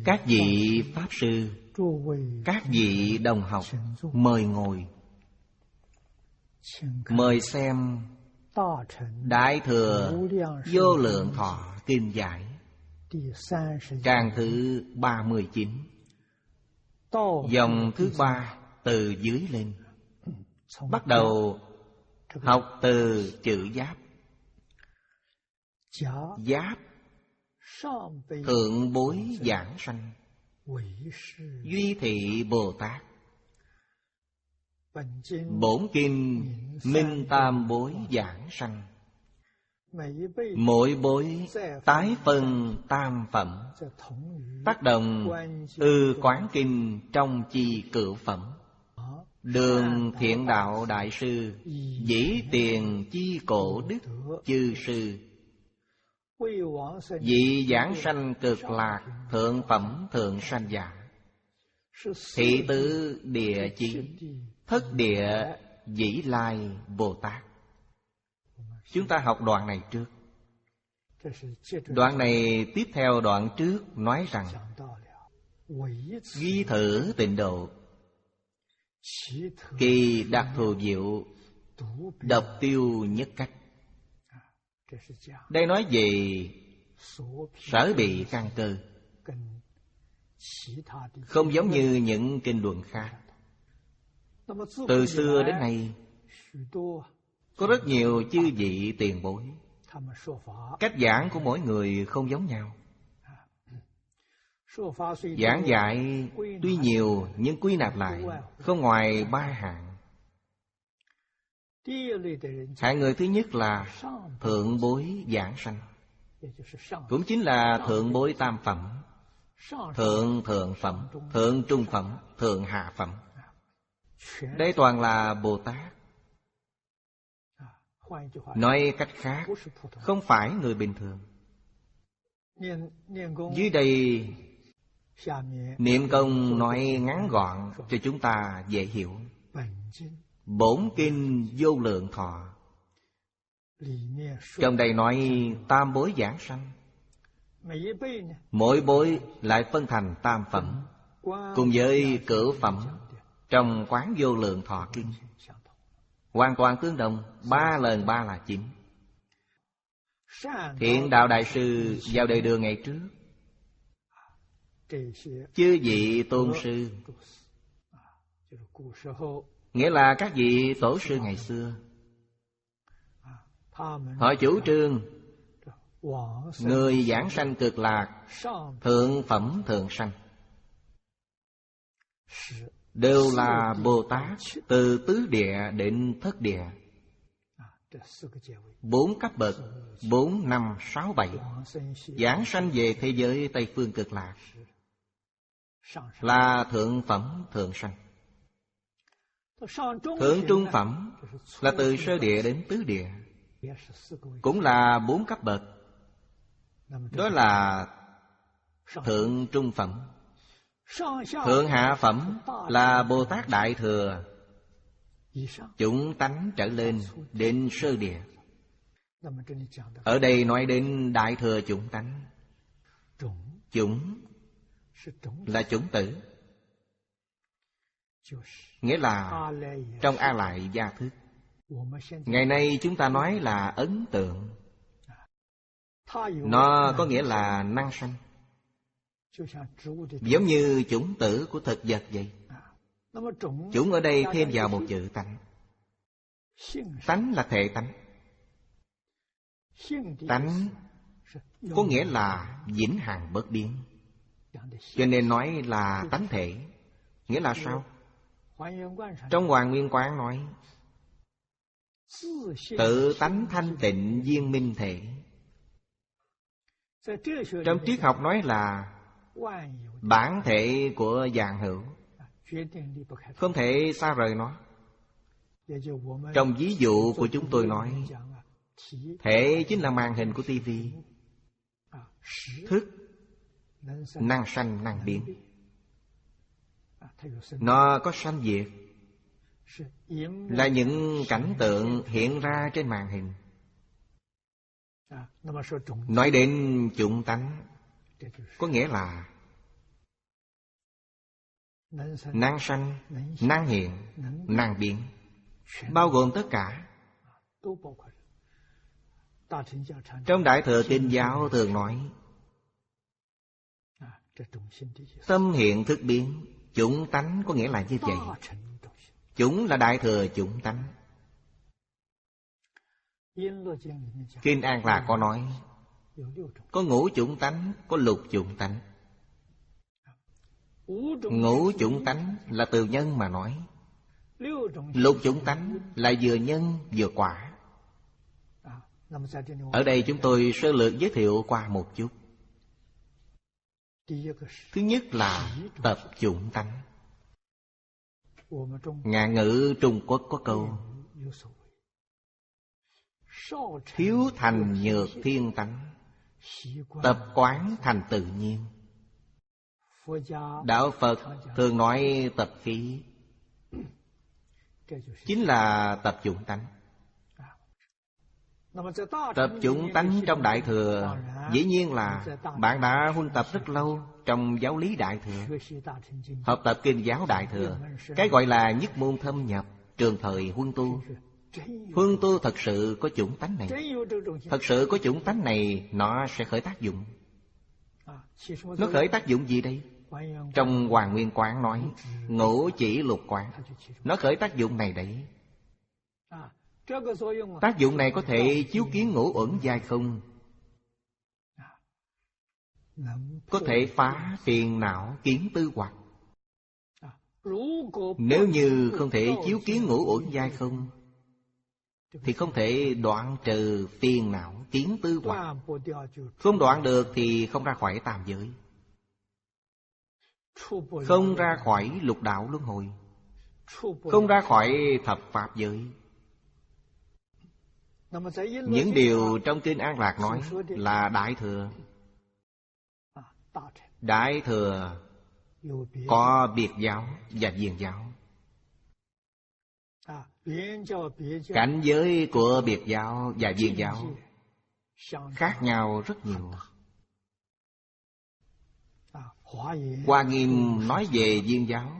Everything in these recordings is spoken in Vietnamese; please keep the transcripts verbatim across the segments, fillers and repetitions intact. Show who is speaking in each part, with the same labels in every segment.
Speaker 1: Các vị Pháp Sư, các vị đồng học, mời ngồi. Mời xem Đại Thừa Vô Lượng Thọ Kinh Giải, trang thứ ba mươi chín, dòng thứ ba từ dưới lên. Bắt đầu học từ chữ Giáp. Giáp, thượng bối giảng sanh, duy thị Bồ Tát. Bổn kinh minh tam bối giảng sanh, mỗi bối tái phân tam phẩm, tác động ư quán kinh trong chi cửu phẩm. Đường Thiện Đạo Đại Sư, dĩ tiền chi cổ đức chư sư, vị giảng sanh cực lạc thượng phẩm thượng sanh giả. Thị tứ địa chí, thất địa dĩ lai Bồ Tát. Chúng ta học đoạn này trước. Đoạn này tiếp theo đoạn trước nói rằng ghi thử tịnh độ, kỳ đặc thù diệu, độc tiêu nhất cách. Đây nói về sở bị căn cơ, không giống như những kinh luận khác. Từ xưa đến nay, có rất nhiều chư vị tiền bối, cách giảng của mỗi người không giống nhau. Giảng dạy tuy nhiều nhưng quy nạp lại không ngoài ba hạng. Hạng người thứ nhất là thượng bối giảng sanh, cũng chính là thượng bối tam phẩm, thượng thượng phẩm, thượng trung phẩm, thượng hạ phẩm. Đây toàn là Bồ Tát. Nói cách khác, không phải người bình thường. Dưới đây Niệm Công nói ngắn gọn cho chúng ta dễ hiểu. Bổn kinh Vô Lượng Thọ, trong đây nói tam bối giảng sanh, mỗi bối lại phân thành tam phẩm, cùng với cửu phẩm trong Quán Vô Lượng Thọ Kinh, hoàn toàn tương đồng. Ba lần ba là chín. Thiện Đạo Đại Sư vào đời Đường ngày trước, chư vị tôn sư, nghĩa là các vị tổ sư ngày xưa, họ chủ trương người giảng sanh cực lạc thượng phẩm thượng sanh đều là Bồ Tát, từ tứ địa đến thất địa. Bốn cấp bậc, bốn, năm, sáu, bảy, giảng sanh về thế giới Tây Phương cực lạc là thượng phẩm thượng sanh. Thượng trung phẩm là từ sơ địa đến tứ địa, cũng là bốn cấp bậc. Đó là thượng trung phẩm. Thượng hạ phẩm là Bồ Tát Đại Thừa, chủng tánh trở lên đến sơ địa. Ở đây nói đến Đại Thừa chủng tánh. Chủng là chủng tử, nghĩa là trong A Lại gia thức. Ngày nay chúng ta nói là ấn tượng. Nó có nghĩa là năng sanh, giống như chủng tử của thực vật vậy. Chủng ở đây thêm vào một chữ tánh. Tánh là thể tánh. Tánh có nghĩa là vĩnh hằng bất biến, cho nên nói là tánh thể. Nghĩa là sao? Trong Hoàn Nguyên Quán nói tự tánh thanh tịnh viên minh thể. Trong triết học nói là bản thể của vạn hữu, không thể xa rời nó. Trong ví dụ của chúng tôi nói, thể chính là màn hình của tivi, thức năng sanh năng biến. Nó có sanh diệt, là những cảnh tượng hiện ra trên màn hình. Nói đến chủng tánh, có nghĩa là năng sanh, năng hiện, năng biến, bao gồm tất cả. Trong Đại Thừa Kinh Giáo thường nói tâm hiện thức biến. Chủng tánh có nghĩa là như vậy. Chủng là Đại Thừa chủng tánh. Kinh An Lạc có nói có ngũ chủng tánh, có lục chủng tánh. Ngũ chủng tánh là từ nhân mà nói. Lục chủng tánh là vừa nhân vừa quả. Ở đây chúng tôi sơ lược giới thiệu qua một chút. Thứ nhất là tập chủng tánh. Ngạn ngữ Trung Quốc có câu thiếu thành nhược thiên tánh, tập quán thành tự nhiên. Đạo Phật thường nói tập khí, chính là tập chủng tánh. Tập chủng tánh trong Đại Thừa dĩ nhiên là bạn đã huân tập rất lâu trong giáo lý Đại Thừa, học tập kinh giáo Đại Thừa. Cái gọi là nhất môn thâm nhập, trường thời huân tu. Huân tu thật sự có chủng tánh này. Thật sự có chủng tánh này, nó sẽ khởi tác dụng. Nó khởi tác dụng gì đây? Trong Hoàng Nguyên Quán nói ngũ chỉ lục quán. Nó khởi tác dụng này đấy. Tác dụng này có thể chiếu kiến ngũ uẩn giai không, có thể phá phiền não kiến tư hoặc. Nếu như không thể chiếu kiến ngũ uẩn giai không, thì không thể đoạn trừ phiền não kiến tư hoặc. Không đoạn được thì không ra khỏi tam giới, không ra khỏi lục đạo luân hồi, không ra khỏi thập pháp giới. Những điều trong Kinh An Lạc nói là Đại Thừa. Đại Thừa có biệt giáo và viên giáo. Cảnh giới của biệt giáo và viên giáo khác nhau rất nhiều. Hoa Nghiêm nói về viên giáo,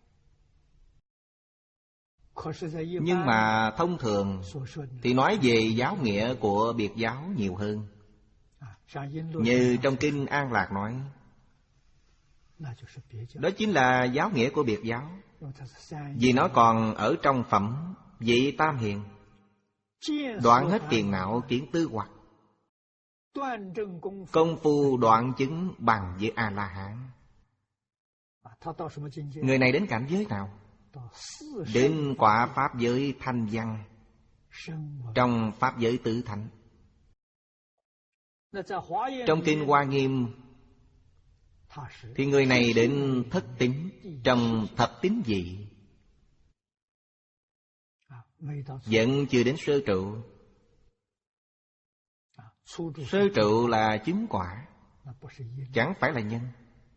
Speaker 1: nhưng mà thông thường thì nói về giáo nghĩa của biệt giáo nhiều hơn. Như trong Kinh An Lạc nói, đó chính là giáo nghĩa của biệt giáo. Vì nó còn ở trong phẩm vị tam hiền, đoạn hết phiền não kiến tư hoặc, công phu đoạn chứng bằng với A-la-hán. Người này đến cảnh giới nào? Đến quả pháp giới thanh văn, trong pháp giới tứ thánh. Trong Kinh Hoa Nghiêm thì người này đến thất tín, trong thập tín vị, vẫn chưa đến sơ trụ. Sơ trụ là chứng quả, chẳng phải là nhân.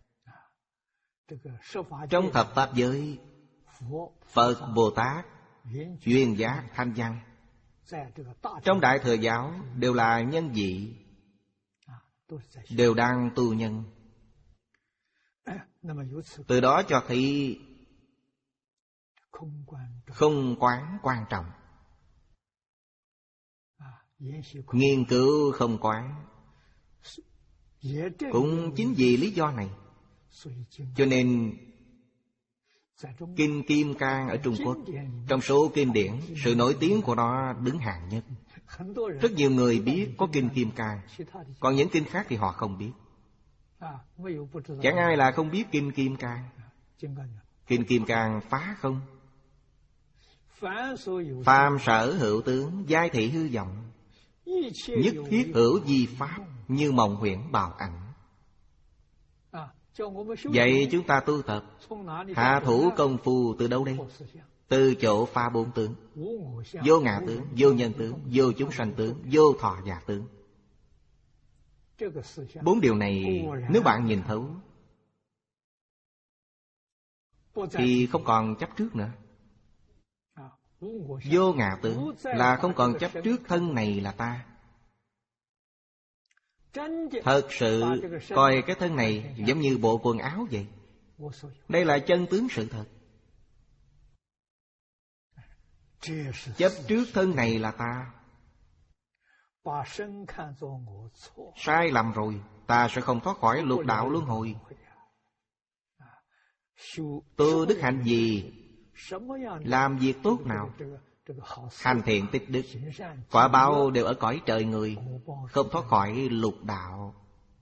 Speaker 1: Trong thập pháp giới, Phật, Bồ Tát, duyên giác, thanh văn, trong Đại Thừa giáo đều là nhân vị, đều đang tu nhân. Từ đó cho thấy không quán quan trọng. Nghiên cứu không quán cũng chính vì lý do này, cho nên Kinh Kim Cang ở Trung Quốc, trong số kinh điển, sự nổi tiếng của nó đứng hàng nhất. Rất nhiều người biết có Kinh Kim Cang, còn những kinh khác thì họ không biết. Chẳng ai là không biết Kinh Kim Cang. Kinh Kim Cang phá không? Phàm sở hữu tướng, giai thị hư vọng, nhất thiết hữu di pháp, như mộng huyễn bào ảnh. Vậy chúng ta tu tập hạ thủ công phu từ đâu đây? Từ chỗ phá bốn tướng: vô ngã tướng, vô nhân tướng, vô chúng sanh tướng, vô thọ giả tướng. Bốn điều này nếu bạn nhìn thấu thì không còn chấp trước nữa. Vô ngã tướng là không còn chấp trước thân này là ta. Thật sự coi cái thân này giống như bộ quần áo vậy, Đây là chân tướng sự thật. Chấp trước thân này là ta. Sai lầm rồi, ta sẽ không thoát khỏi lục đạo luân hồi. Tu đức hạnh gì, làm việc tốt nào, hành thiện tích đức, quả báo đều ở cõi trời người, không thoát khỏi lục đạo.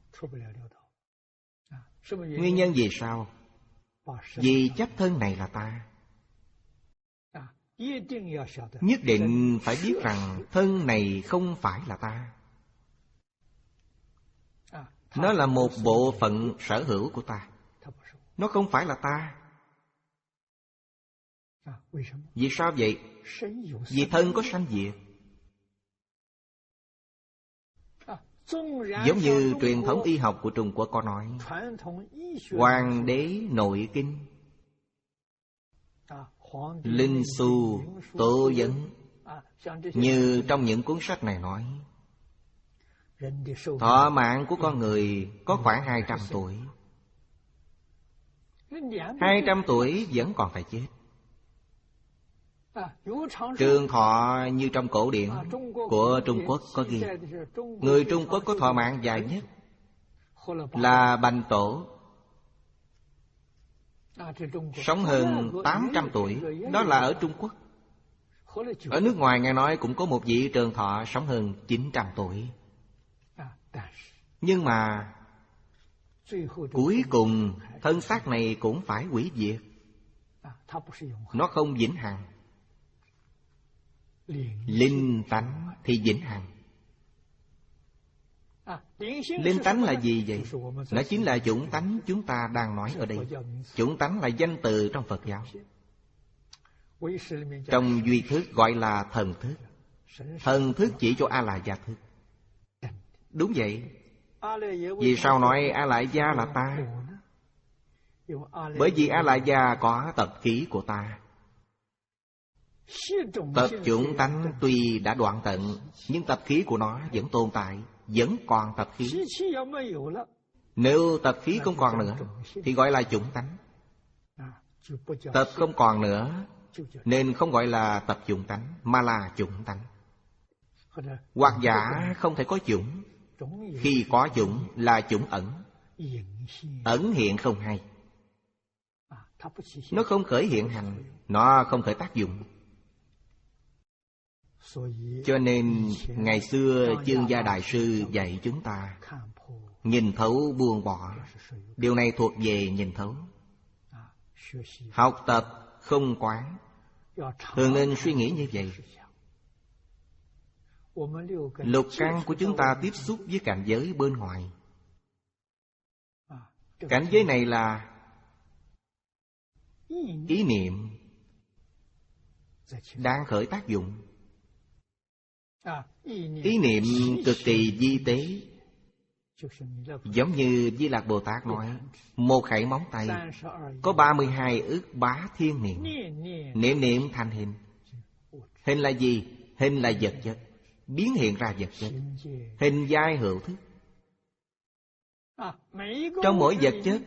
Speaker 1: Nguyên nhân vì sao? Vì chấp thân này là ta. Nhất định phải biết rằng thân này không phải là ta. Nó là một bộ phận sở hữu của ta. Nó không phải là ta. Vì sao vậy? Vì thân có sanh diệt. Giống như truyền thống y học của Trung Quốc có nói, Hoàng đế nội kinh, Linh Xu, Tô Vấn, như trong những cuốn sách này nói, thọ mạng của con người có khoảng hai trăm tuổi. Hai trăm tuổi vẫn còn phải chết. Trường thọ như trong cổ điển của Trung Quốc có ghi, người Trung Quốc có thọ mạng dài nhất là Bành Tổ, sống hơn tám trăm tuổi. Đó là ở Trung Quốc. Ở nước ngoài nghe nói cũng có một vị trường thọ sống hơn chín trăm tuổi. Nhưng mà cuối cùng thân xác này cũng phải hủy diệt. Nó không vĩnh hằng. Linh tánh thì vĩnh hằng. Linh tánh là gì vậy? Nó chính là chủng tánh chúng ta đang nói ở đây. Chủng tánh là danh từ trong Phật giáo. Trong duy thức gọi là thần thức. Thần thức chỉ cho A-la-gia thức. Đúng vậy. Vì sao nói A-la-gia là ta? Bởi vì A-la-gia có tập khí của ta. Tập chủng tánh tuy đã đoạn tận, nhưng tập khí của nó vẫn tồn tại, vẫn còn tập khí. Nếu tập khí không còn nữa thì gọi là chủng tánh. Tập không còn nữa nên không gọi là tập chủng tánh, mà là chủng tánh. Hoặc giả không thể có chủng. Khi có chủng là chủng ẩn. Ẩn hiện không hay. Nó không khởi hiện hành, nó không khởi tác dụng. Cho nên ngày xưa Chương Gia Đại Sư dạy chúng ta nhìn thấu buông bỏ. Điều này thuộc về nhìn thấu. Học tập không quán, thường nên suy nghĩ như vậy. Lục căn của chúng ta tiếp xúc với cảnh giới bên ngoài. Cảnh giới này là ý niệm đang khởi tác dụng. Ý niệm cực kỳ vi tế. Giống như Di Lạc Bồ Tát nói, một khẩy móng tay có ba mươi hai ức bá thiên niệm. Niệm niệm thành hình. Hình là gì? Hình là vật chất, biến hiện ra vật chất. Hình giai hữu thức. Trong mỗi vật chất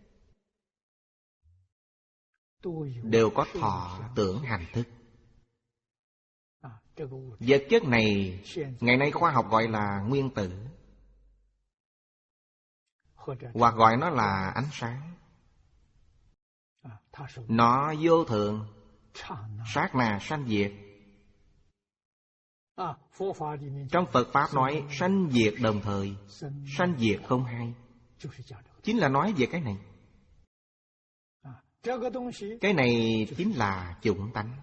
Speaker 1: đều có thọ tưởng hành thức. Vật chất này ngày nay khoa học gọi là nguyên tử, hoặc gọi nó là ánh sáng. Nó vô thường, sát na sanh diệt. Trong Phật Pháp nói sanh diệt đồng thời, sanh diệt không hai. Chính là nói về cái này. Cái này chính là chủng tánh.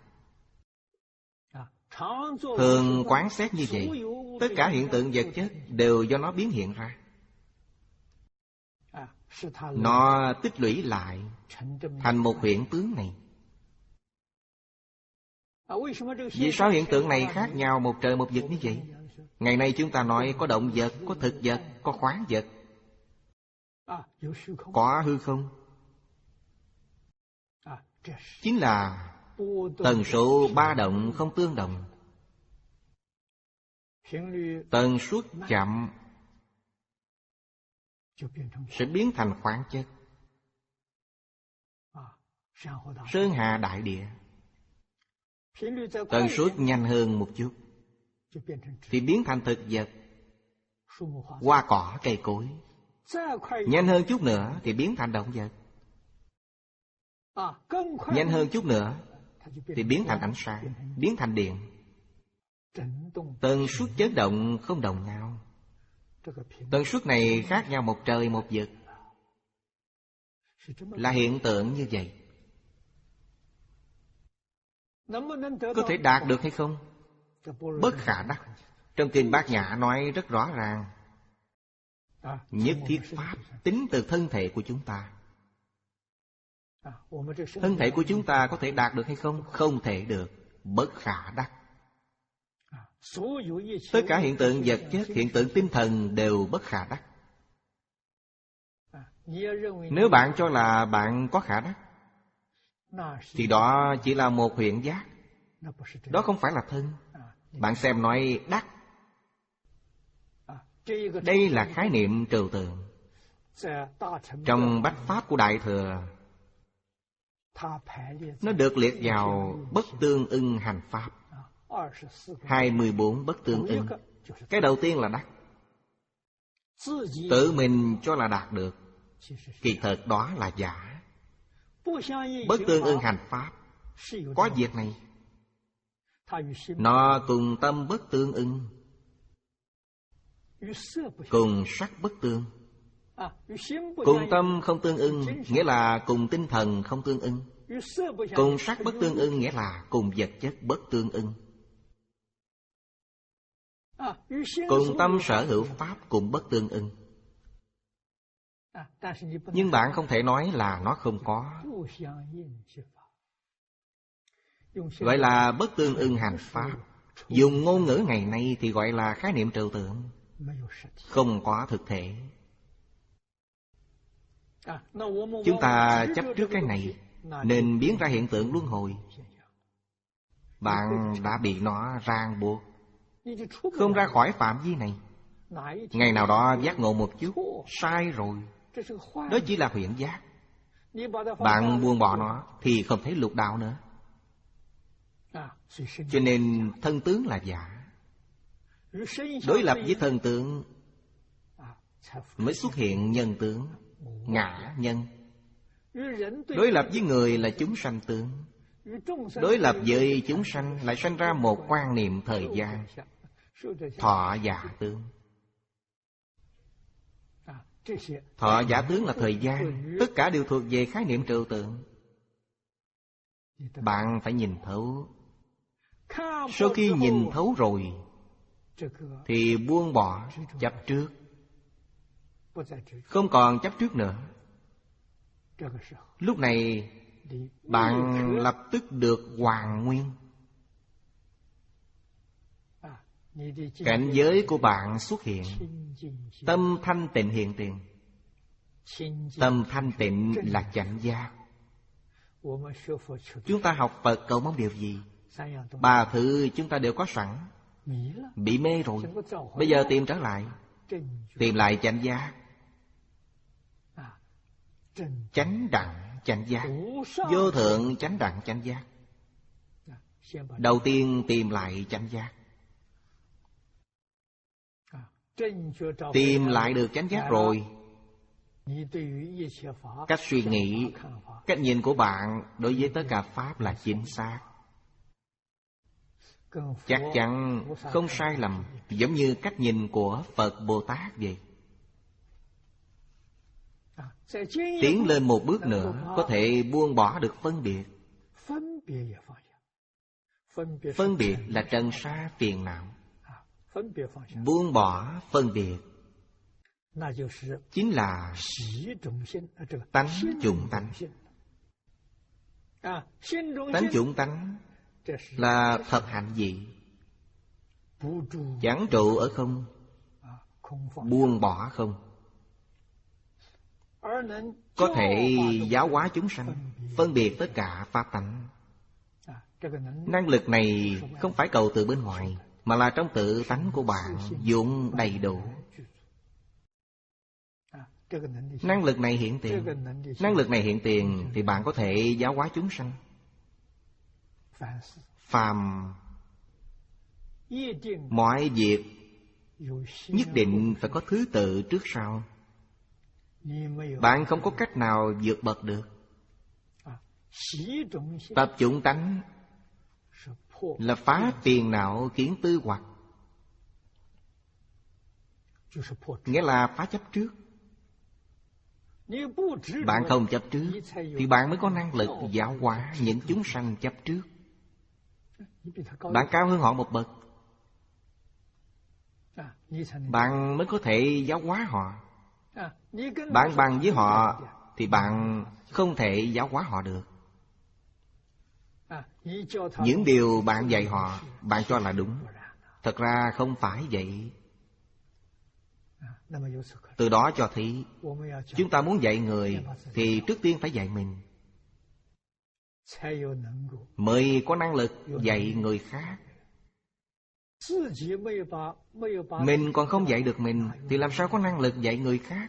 Speaker 1: Thường quán xét như vậy, tất cả hiện tượng vật chất đều do nó biến hiện ra. Nó tích lũy lại thành một hiện tướng này. Vì sao hiện tượng này khác nhau một trời một vực như vậy? Ngày nay chúng ta nói có động vật, có thực vật, có khoáng vật, có hư không. Chính là tần số ba động không tương đồng. Tần suất chậm sẽ biến thành khoáng chất. Sơn hà đại địa. Tần suất nhanh hơn một chút thì biến thành thực vật, hoa cỏ cây cối. Nhanh hơn chút nữa thì biến thành động vật. Nhanh hơn chút nữa thì biến thành ánh sáng, biến thành điện. Tần suất chấn động không đồng nhau. Tần suất này khác nhau một trời một vực. Là hiện tượng như vậy. Có thể đạt được hay không? Bất khả đắc. Trong kinh Bát Nhã nói rất rõ ràng. Nhất thiết pháp tính từ thân thể của chúng ta. Thân thể của chúng ta có thể đạt được hay không? Không thể được. Bất khả đắc. Tất cả hiện tượng vật chất, hiện tượng tinh thần đều bất khả đắc. Nếu bạn cho là bạn có khả đắc, thì đó chỉ là một huyện giác. Đó không phải là thân. Bạn xem nói đắc, đây là khái niệm trừu tượng. Trong Bách Pháp của Đại Thừa, nó được liệt vào bất tương ưng hành pháp. Hai mươi bốn bất tương ưng. Cái đầu tiên là đắc. Tự mình cho là đạt được, kỳ thật đó là giả. Bất tương ưng hành pháp có việc này. Nó cùng tâm bất tương ưng, cùng sắc bất tương. Cùng tâm không tương ưng nghĩa là cùng tinh thần không tương ưng. Cùng sắc bất tương ưng nghĩa là cùng vật chất bất tương ưng. Cùng tâm sở hữu pháp cũng bất tương ưng. Nhưng bạn không thể nói là nó không có. Gọi là bất tương ưng hành pháp. Dùng ngôn ngữ ngày nay thì gọi là khái niệm trừu tượng, không có thực thể. Chúng ta chấp trước cái này nên biến ra hiện tượng luân hồi. Bạn đã bị nó ràng buộc, không ra khỏi phạm vi này. Ngày nào đó giác ngộ một chút, sai rồi. Đó chỉ là huyễn giác. Bạn buông bỏ nó thì không thấy lục đạo nữa. Cho nên thân tướng là giả. Đối lập với thân tướng mới xuất hiện nhân tướng, ngã nhân. Đối lập với người là chúng sanh tướng. Đối lập với chúng sanh lại sanh ra một quan niệm thời gian, thọ giả tướng. Thọ giả tướng là thời gian. Tất cả đều thuộc về khái niệm trừu tượng. Bạn phải nhìn thấu. Sau khi nhìn thấu rồi thì buông bỏ chấp trước, không còn chấp trước nữa. Lúc này bạn lập tức được hoàn nguyên. Cảnh giới của bạn xuất hiện. Tâm thanh tịnh hiện tiền. Tâm thanh tịnh là chánh giác. Chúng ta học Phật cầu mong điều gì? Ba thứ chúng ta đều có sẵn. Bị mê rồi, bây giờ tìm trở lại. Tìm lại chánh giác. Chánh đẳng chánh giác, vô thượng chánh đẳng chánh giác. Đầu tiên tìm lại chánh giác. Tìm lại được chánh giác rồi, cách suy nghĩ, cách nhìn của bạn đối với tất cả pháp là chính xác, chắc chắn không sai lầm, giống như cách nhìn của Phật Bồ Tát vậy. Tiến lên một bước nữa, có thể buông bỏ được phân biệt. Phân biệt là trần sa phiền não. Buông bỏ phân biệt chính là tánh chủng tánh. Tánh chủng tánh là thật hạnh gì? Chẳng trụ ở không, buông bỏ không. Có thể giáo hóa chúng sanh, phân biệt tất cả pháp tánh. Năng lực này không phải cầu từ bên ngoài, mà là trong tự tánh của bạn dụng đầy đủ. Năng lực này hiện tiền. Năng lực này hiện tiền thì bạn có thể giáo hóa chúng sanh. Phàm mọi việc nhất định phải có thứ tự trước sau. Bạn không có cách nào vượt bậc được. Tập chủng tánh là phá phiền não kiến tư hoặc, nghĩa là phá chấp trước. Bạn không chấp trước thì bạn mới có năng lực giáo hóa những chúng sanh chấp trước. Bạn cao hơn họ một bậc, bạn mới có thể giáo hóa họ. Bạn bằng với họ thì bạn không thể giáo hóa họ được. Những điều bạn dạy họ, bạn cho là đúng, thật ra không phải vậy. Từ đó cho thấy chúng ta muốn dạy người thì trước tiên phải dạy mình, mới có năng lực dạy người khác. Mình còn không dạy được mình thì làm sao có năng lực dạy người khác?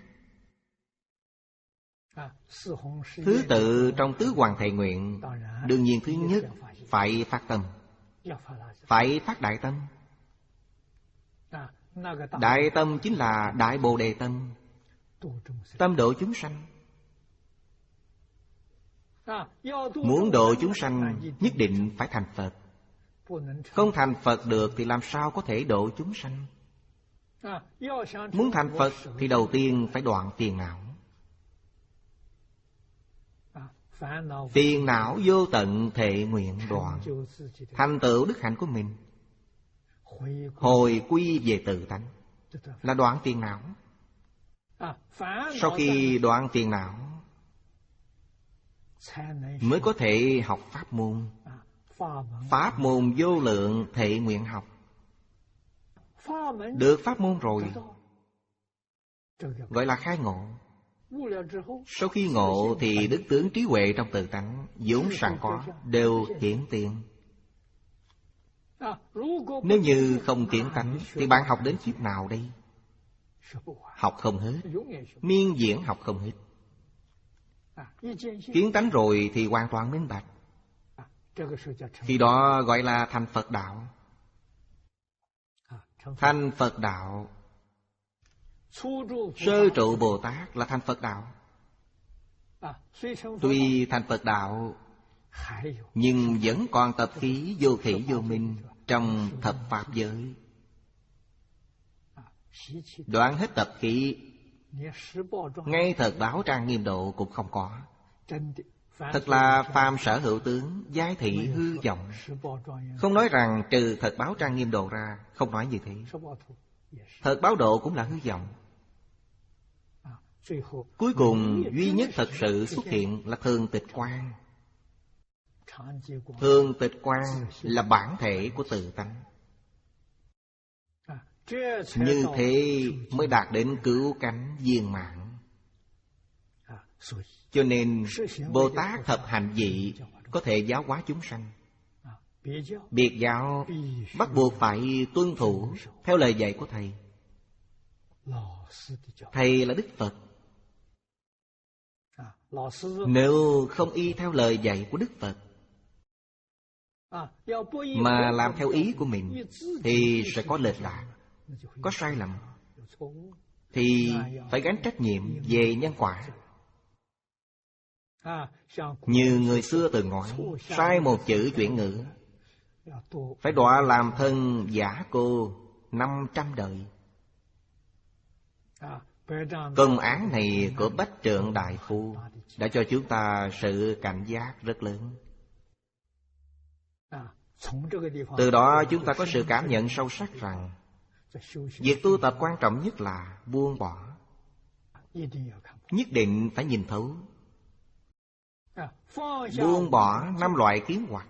Speaker 1: Thứ tự trong tứ hoàng thệ nguyện, đương nhiên thứ nhất phải phát tâm, phải phát đại tâm. Đại tâm chính là Đại Bồ Đề tâm, tâm độ chúng sanh. Muốn độ chúng sanh nhất định phải thành Phật. Không thành Phật được thì làm sao có thể độ chúng sanh? Muốn thành Phật thì đầu tiên phải đoạn phiền não. Phiền não vô tận thệ nguyện đoạn, thành tựu đức hạnh của mình. Hồi quy về tự tánh là đoạn phiền não. Sau khi đoạn phiền não mới có thể học pháp môn. Pháp môn vô lượng thệ nguyện học. Được pháp môn rồi gọi là khai ngộ. Sau khi ngộ thì đức tướng trí huệ trong tự tánh vốn sẵn có đều hiển tiền. Nếu như không kiến tánh thì bạn học đến kiếp nào đây? Học không hết, miên diễn học không hết. Kiến tánh rồi thì hoàn toàn minh bạch. Khi đó gọi là thành Phật đạo. Thành Phật đạo, sơ trụ Bồ Tát là thành Phật đạo. Tuy thành Phật đạo nhưng vẫn còn tập khí vô khỉ vô minh trong thập pháp giới. Đoạn hết tập khí, ngay thật báo trang nghiêm độ cũng không có. Thật là phàm sở hữu tướng, giai thị hư vọng. Không nói rằng trừ thật báo trang nghiêm độ ra, không nói như thế. Thật báo độ cũng là hư vọng. Cuối cùng duy nhất thật sự xuất hiện là thường tịch quang. Thường tịch quang là bản thể của tự tánh. Như thế mới đạt đến cứu cánh viên mãn. Cho nên Bồ Tát thập hạnh vị có thể giáo hóa chúng sanh. Biệt giáo bắt buộc phải tuân thủ theo lời dạy của Thầy. Thầy là Đức Phật. Nếu không y theo lời dạy của Đức Phật mà làm theo ý của mình thì sẽ có lệch lạc, có sai lầm, thì phải gánh trách nhiệm về nhân quả. Như người xưa từng nói, sai một chữ chuyển ngữ phải đọa làm thân giả cô năm trăm đời. Công án này của Bách Trượng Đại Phu đã cho chúng ta sự cảnh giác rất lớn. Từ đó chúng ta có sự cảm nhận sâu sắc rằng việc tu tập quan trọng nhất là buông bỏ. Nhất định phải nhìn thấu. Buông bỏ năm loại kiến hoặc,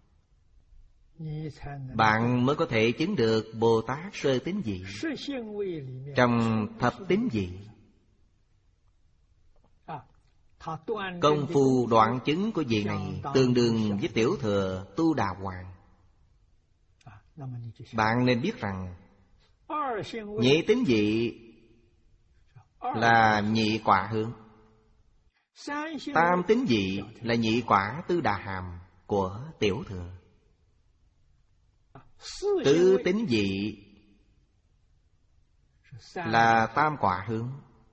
Speaker 1: bạn mới có thể chứng được Bồ Tát sơ tín vị. Trong thập tín vị, công phu đoạn chứng của vị này tương đương với tiểu thừa Tu Đà Hoàng. Bạn nên biết rằng nhị tín vị là nhị quả hướng. Tam tín dị là nhị quả Tư Đà Hàm của Tiểu Thừa. Tứ tín dị là tam quả hướng.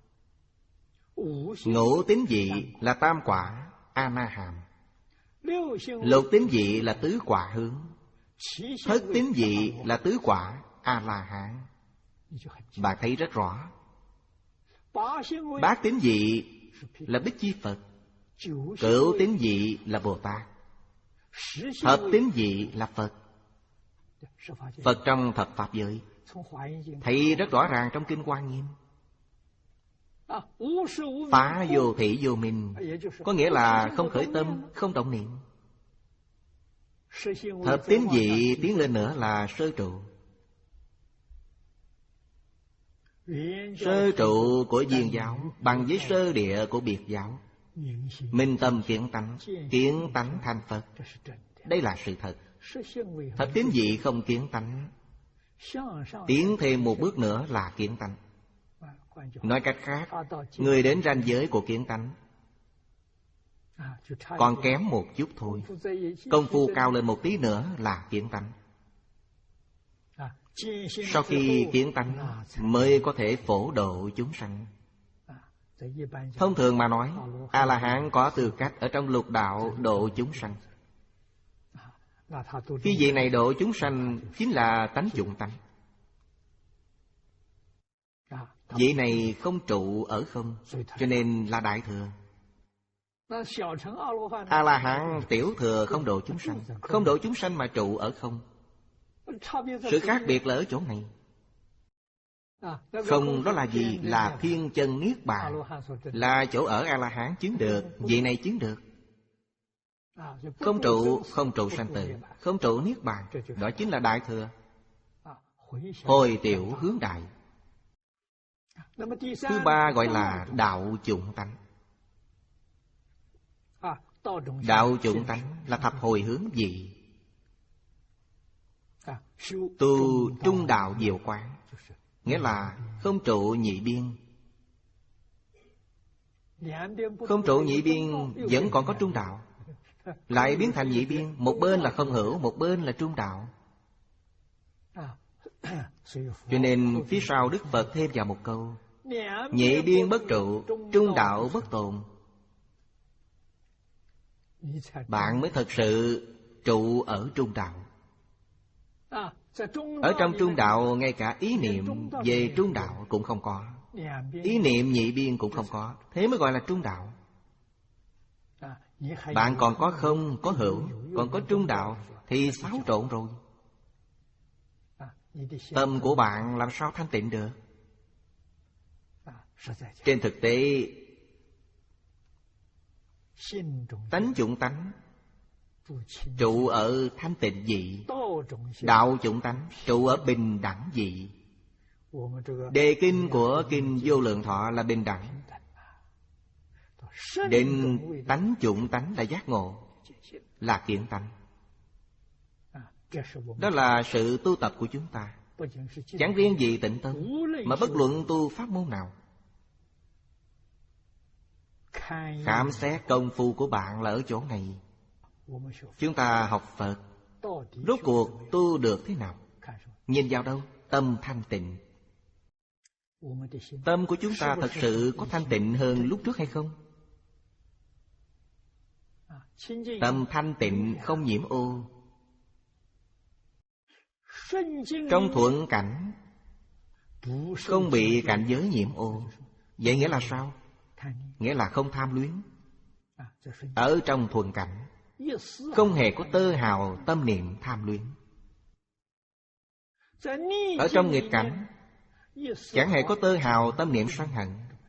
Speaker 1: Ngũ tín dị là tam quả A Na Hàm. Lục tín dị là tứ quả hướng. Thất tín dị là tứ quả A La Hán. Bạn thấy rất rõ. Bát tín dị là Bích Chi Phật. Cửu tín dị là Bồ Tát. Thập tín dị là Phật. Phật trong thập pháp giới. Thấy rất rõ ràng trong Kinh Hoa Nghiêm. Phá vô thị vô minh, có nghĩa là không khởi tâm, không động niệm. Thập tín dị tiến lên nữa là sơ trụ. Sơ trụ của Viên giáo bằng với sơ địa của Biệt giáo. Minh tâm kiến tánh, kiến tánh thành Phật. Đây là sự thật. Thập tín dị không kiến tánh, tiến thêm một bước nữa là kiến tánh. Nói cách khác, người đến ranh giới của kiến tánh còn kém một chút thôi. Công phu cao lên một tí nữa là kiến tánh. Sau khi kiến tánh mới có thể phổ độ chúng sanh. Thông thường mà nói, A-la-hán có tư cách ở trong lục đạo độ chúng sanh. Khi vị này độ chúng sanh chính là tánh dụng tánh. Vị này không trụ ở không, cho nên là đại thừa. A-la-hán tiểu thừa không độ chúng sanh. Không độ chúng sanh mà trụ ở không. Sự khác biệt là ở chỗ này. Không đó là gì? Là thiên chân niết bàn. Là chỗ ở A-la-hán chứng được, vị này chứng được. Không trụ, không trụ sanh tử, không trụ niết bàn, đó chính là đại thừa. Hồi tiểu hướng đại. Thứ ba gọi là đạo chủng tánh. Đạo chủng tánh là thập hồi hướng vị. Tu trung đạo diệu quán, nghĩa là không trụ nhị biên. Không trụ nhị biên vẫn còn có trung đạo, lại biến thành nhị biên. Một bên là không hữu, một bên là trung đạo. Cho nên phía sau Đức Phật thêm vào một câu: nhị biên bất trụ, trung đạo bất tồn. Bạn mới thật sự trụ ở trung đạo. Ở trong trung đạo, ngay cả ý niệm về trung đạo cũng không có. Ý niệm nhị biên cũng không có. Thế mới gọi là trung đạo. Bạn còn có không, có hữu, còn có trung đạo thì xáo trộn rồi. Tâm của bạn làm sao thanh tịnh được? Trên thực tế, tánh chủng tánh trụ ở thanh tịnh vị, đạo chủng tánh trụ ở bình đẳng vị. Đề kinh của Kinh Vô Lượng Thọ là bình đẳng. Định tánh chủng tánh là giác ngộ, là kiến tánh. Đó là sự tu tập của chúng ta. Chẳng riêng gì Tịnh Tông, mà bất luận tu pháp môn nào. Khám xét công phu của bạn là ở chỗ này. Chúng ta học Phật, rốt cuộc tu được thế nào? Nhìn vào đâu? Tâm thanh tịnh. Tâm của chúng ta thật sự có thanh tịnh hơn lúc trước hay không? Tâm thanh tịnh không nhiễm ô. Trong thuận cảnh không bị cảnh giới nhiễm ô. Vậy nghĩa là sao? Nghĩa là không tham luyến. Ở trong thuận cảnh không hề có tơ hào tâm niệm tham luyến. Ở trong nghịch cảnh chẳng hề có tơ hào tâm niệm sân hận.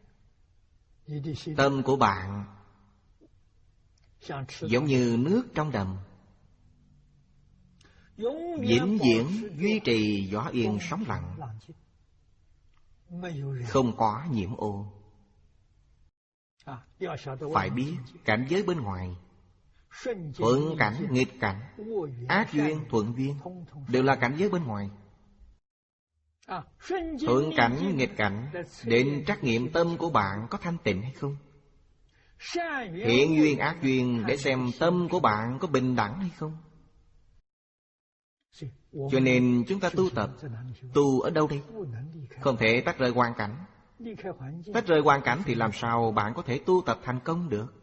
Speaker 1: Tâm của bạn giống như nước trong đầm, vĩnh viễn duy trì gió yên sóng lặng, không có nhiễm ô. Phải biết cảnh giới bên ngoài, thuận cảnh, nghịch cảnh, ác duyên, thuận duyên đều là cảnh giới bên ngoài. Thuận cảnh, nghịch cảnh, định trắc nghiệm tâm của bạn có thanh tịnh hay không. Thiện duyên, ác duyên, để xem tâm của bạn có bình đẳng hay không. Cho nên chúng ta tu tập, tu ở đâu đây? Không thể tách rời hoàn cảnh. Tách rời hoàn cảnh thì làm sao bạn có thể tu tập thành công được?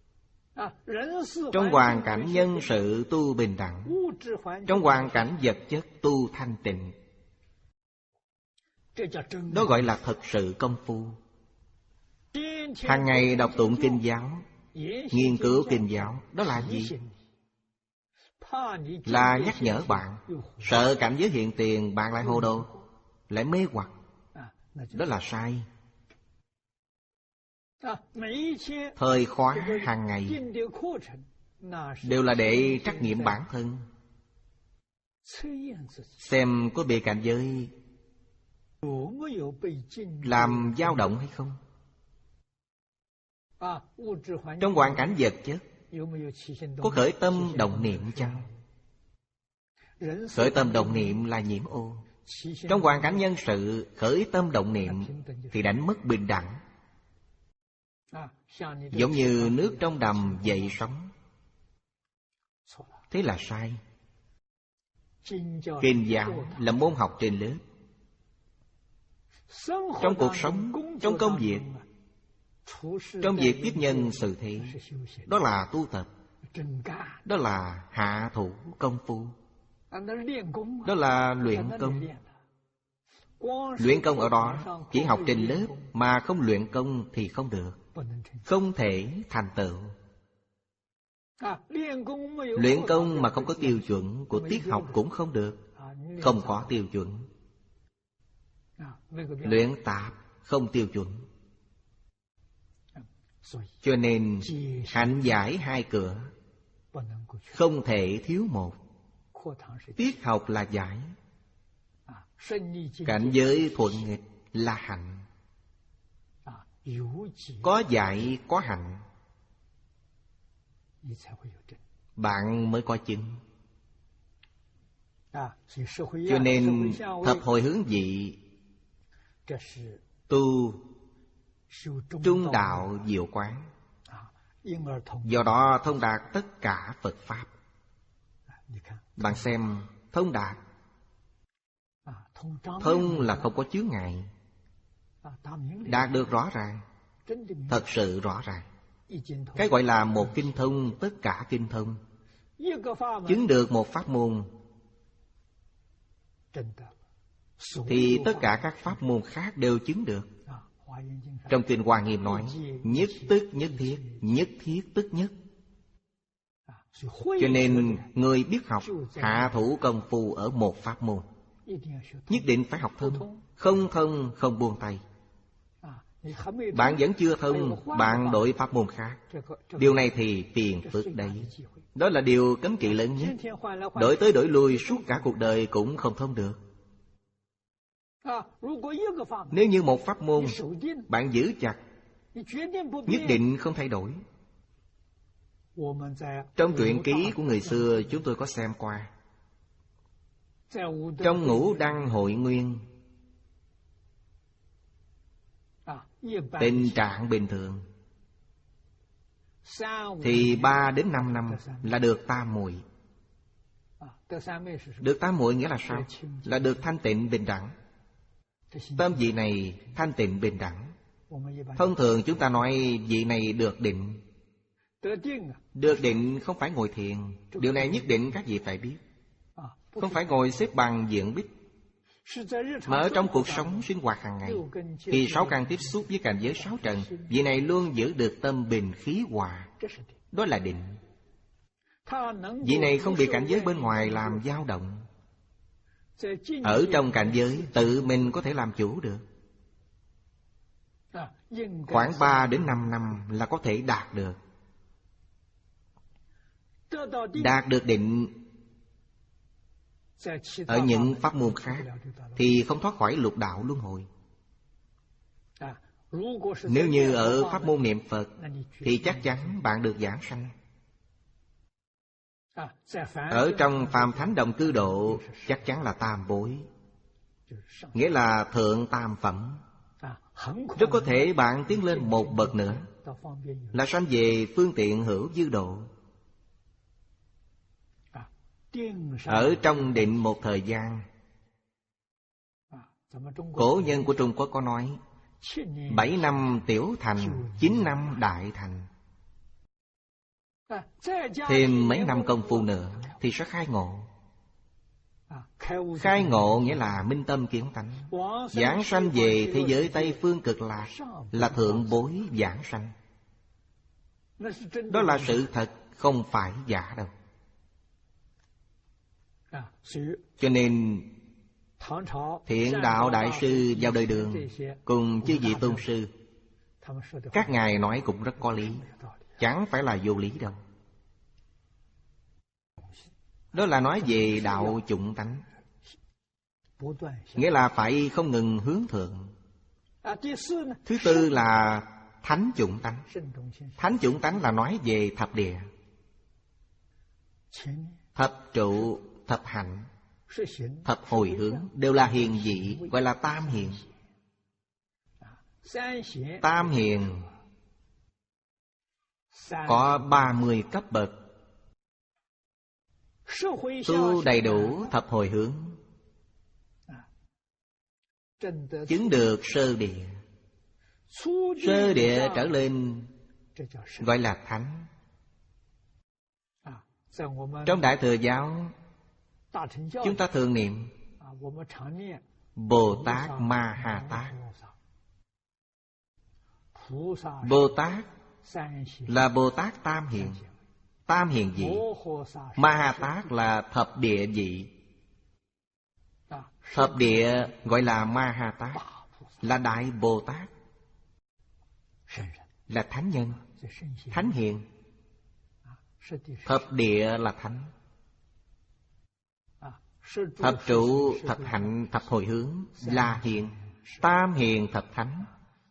Speaker 1: Trong hoàn cảnh nhân sự tu bình đẳng, trong hoàn cảnh vật chất tu thanh tịnh. Đó gọi là thật sự công phu. Hàng ngày đọc tụng kinh giáo, nghiên cứu kinh giáo, đó là gì? Là nhắc nhở bạn, sợ cảnh giới hiện tiền bạn lại hồ đồ, lại mê hoặc. Đó là sai. Thời khóa hàng ngày đều là để trắc nghiệm bản thân, xem có bị cảnh giới làm dao động hay không. Trong hoàn cảnh vật chất có khởi tâm động niệm chăng? Khởi tâm động niệm là nhiễm ô. Trong hoàn cảnh nhân sự khởi tâm động niệm thì đánh mất bình đẳng. Giống như nước trong đầm dậy sóng. Thế là sai. Kinh giáo là môn học trên lớp. Trong cuộc sống, trong công việc, trong việc tiếp nhân xử thế, đó là tu tập. Đó là hạ thủ công phu. Đó là luyện công. Luyện công ở đó chỉ học trên lớp mà không luyện công thì không được, không thể thành tựu. Luyện công mà không có tiêu chuẩn của tiết học cũng không được. Không có tiêu chuẩn. Luyện tạp không tiêu chuẩn. Cho nên hạnh giải hai cửa, không thể thiếu một. Tiết học là giải, cảnh giới thuận nghịch là hạnh. Có giải có hạnh, bạn mới có chứng. Cho nên thập hồi hướng vị tu trung đạo diệu quán, do đó thông đạt tất cả Phật Pháp. Bạn xem, thông đạt. Thông là không có chướng ngại, đạt được rõ ràng, thật sự rõ ràng. Cái gọi là một kinh thông, tất cả kinh thông. Chứng được một pháp môn thì tất cả các pháp môn khác đều chứng được. Trong Kinh Hoa Nghiêm nói, nhất tức nhất thiết, nhất thiết tức nhất. Cho nên người biết học hạ thủ công phu ở một pháp môn, nhất định phải học thông. Không thông không buông tay. Bạn vẫn chưa thông, bạn đổi pháp môn khác. Điều này thì phiền phức đấy. Đó là điều cấm kỵ lớn nhất. Đổi tới đổi lui suốt cả cuộc đời cũng không thông được. Nếu như một pháp môn bạn giữ chặt, nhất định không thay đổi. Trong truyện ký của người xưa chúng tôi có xem qua. Trong Ngũ Đăng Hội Nguyên, tình trạng bình thường thì ba đến năm năm là được tam muội. Được tam muội nghĩa là sao? Là được thanh tịnh bình đẳng. Tâm vị này thanh tịnh bình đẳng. Thông thường chúng ta nói vị này được định. Được định không phải ngồi thiền. Điều này nhất định các vị phải biết. Không phải ngồi xếp bằng diện bích, mà ở trong cuộc sống sinh hoạt hàng ngày, khi sáu căn tiếp xúc với cảnh giới sáu trần, vị này luôn giữ được tâm bình khí hòa. Đó là định. Vị này không bị cảnh giới bên ngoài làm dao động. Ở trong cảnh giới tự mình có thể làm chủ được. Khoảng ba đến năm năm là có thể đạt được. Đạt được định ở những pháp môn khác thì không thoát khỏi lục đạo luân hồi. Nếu như ở pháp môn niệm Phật thì chắc chắn bạn được giảng sanh. Ở trong phàm thánh đồng cư độ chắc chắn là tam bối. nghĩa là thượng tam phẩm. Rất có thể bạn tiến lên một bậc nữa, là sanh về phương tiện hữu dư độ. Ở trong định một thời gian, cổ nhân của Trung Quốc có nói bảy năm tiểu thành, chín năm đại thành. Thêm mấy năm công phu nữa thì sẽ khai ngộ. Khai ngộ nghĩa là minh tâm kiến tánh. Giảng sanh về thế giới Tây Phương Cực Lạc là thượng bối giảng sanh. Đó là sự thật, không phải giả đâu. Cho nên Thiện Đạo Đại Sư vào đời Đường cùng chư vị tôn sư, các ngài nói cũng rất có lý, chẳng phải là vô lý đâu. Đó là nói về đạo chủng tánh, nghĩa là phải không ngừng hướng thượng. Thứ tư là thánh chủng tánh. Thánh chủng tánh là nói về thập địa, thập trụ, thập hạnh, thập hồi hướng, đều là hiền vị, gọi là tam hiền. Tam hiền có ba mươi cấp bậc. Tu đầy đủ thập hồi hướng, chứng được sơ địa. Sơ địa trở lên gọi là thánh. Trong Đại Thừa Giáo, chúng ta thường niệm Bồ Tát Ma Ha Tát. Bồ Tát là Bồ Tát tam hiền, tam hiền vị. Ma Ha Tát là thập địa vị. Thập địa gọi là Ma Ha Tát, là Đại Bồ Tát, là thánh nhân, thánh hiền. Thập địa là thánh. Thập trụ, thập hạnh, thập hồi hướng là hiền. Tam hiền thập thánh.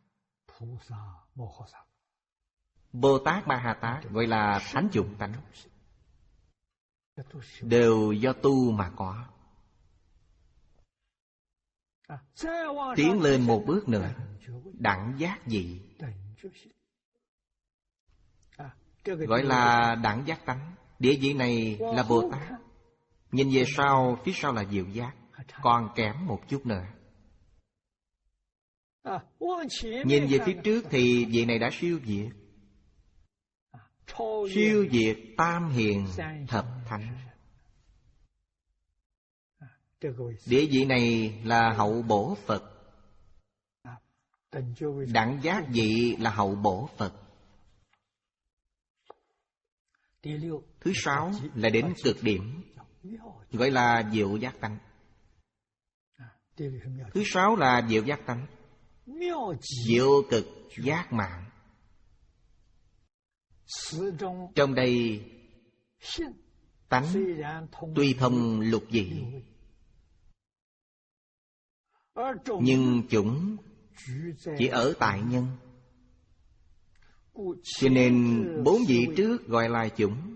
Speaker 1: Bồ Tát Ma Ha Tát gọi là thánh chủng tánh, đều do tu mà có. Tiến lên một bước nữa, đẳng giác vị, gọi là đẳng giác tánh. Địa vị này là Bồ Tát. Nhìn về sau, phía sau là diệu giác, còn kém một chút nữa. Nhìn về phía trước thì vị này đã siêu việt, siêu việt tam hiền thập thánh. Địa vị này là hậu bổ Phật. Đẳng giác vị là hậu bổ Phật. Thứ sáu là đến cực điểm, gọi là diệu giác tánh. Thứ sáu là diệu giác tánh, diệu cực giác mạng. Trong đây tánh tuy thông lục vị, nhưng chủng chỉ ở tại nhân. Cho nên bốn vị trước gọi là chủng.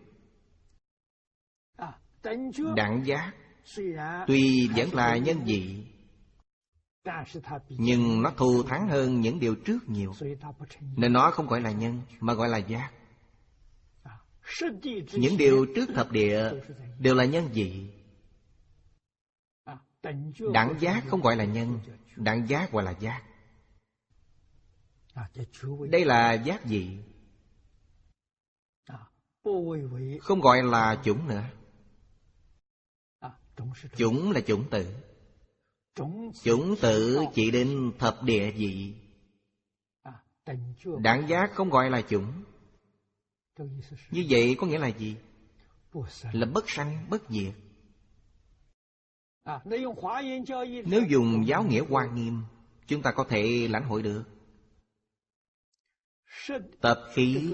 Speaker 1: Đẳng giác tuy vẫn là nhân vị, nhưng nó thù thắng hơn những điều trước nhiều, nên nó không gọi là nhân mà gọi là giác. Những điều trước thập địa đều là nhân vị. Đẳng giác không gọi là nhân, đẳng giác gọi là giác. Đây là giác vị, không gọi là chủng nữa. Chủng là chủng tử. Chủng tử chỉ đến thập địa vị. Đẳng giác không gọi là chủng. Như vậy có nghĩa là gì? Là bất sanh bất diệt. Nếu dùng giáo nghĩa Hoa Nghiêm, chúng ta có thể lãnh hội được. Tập khí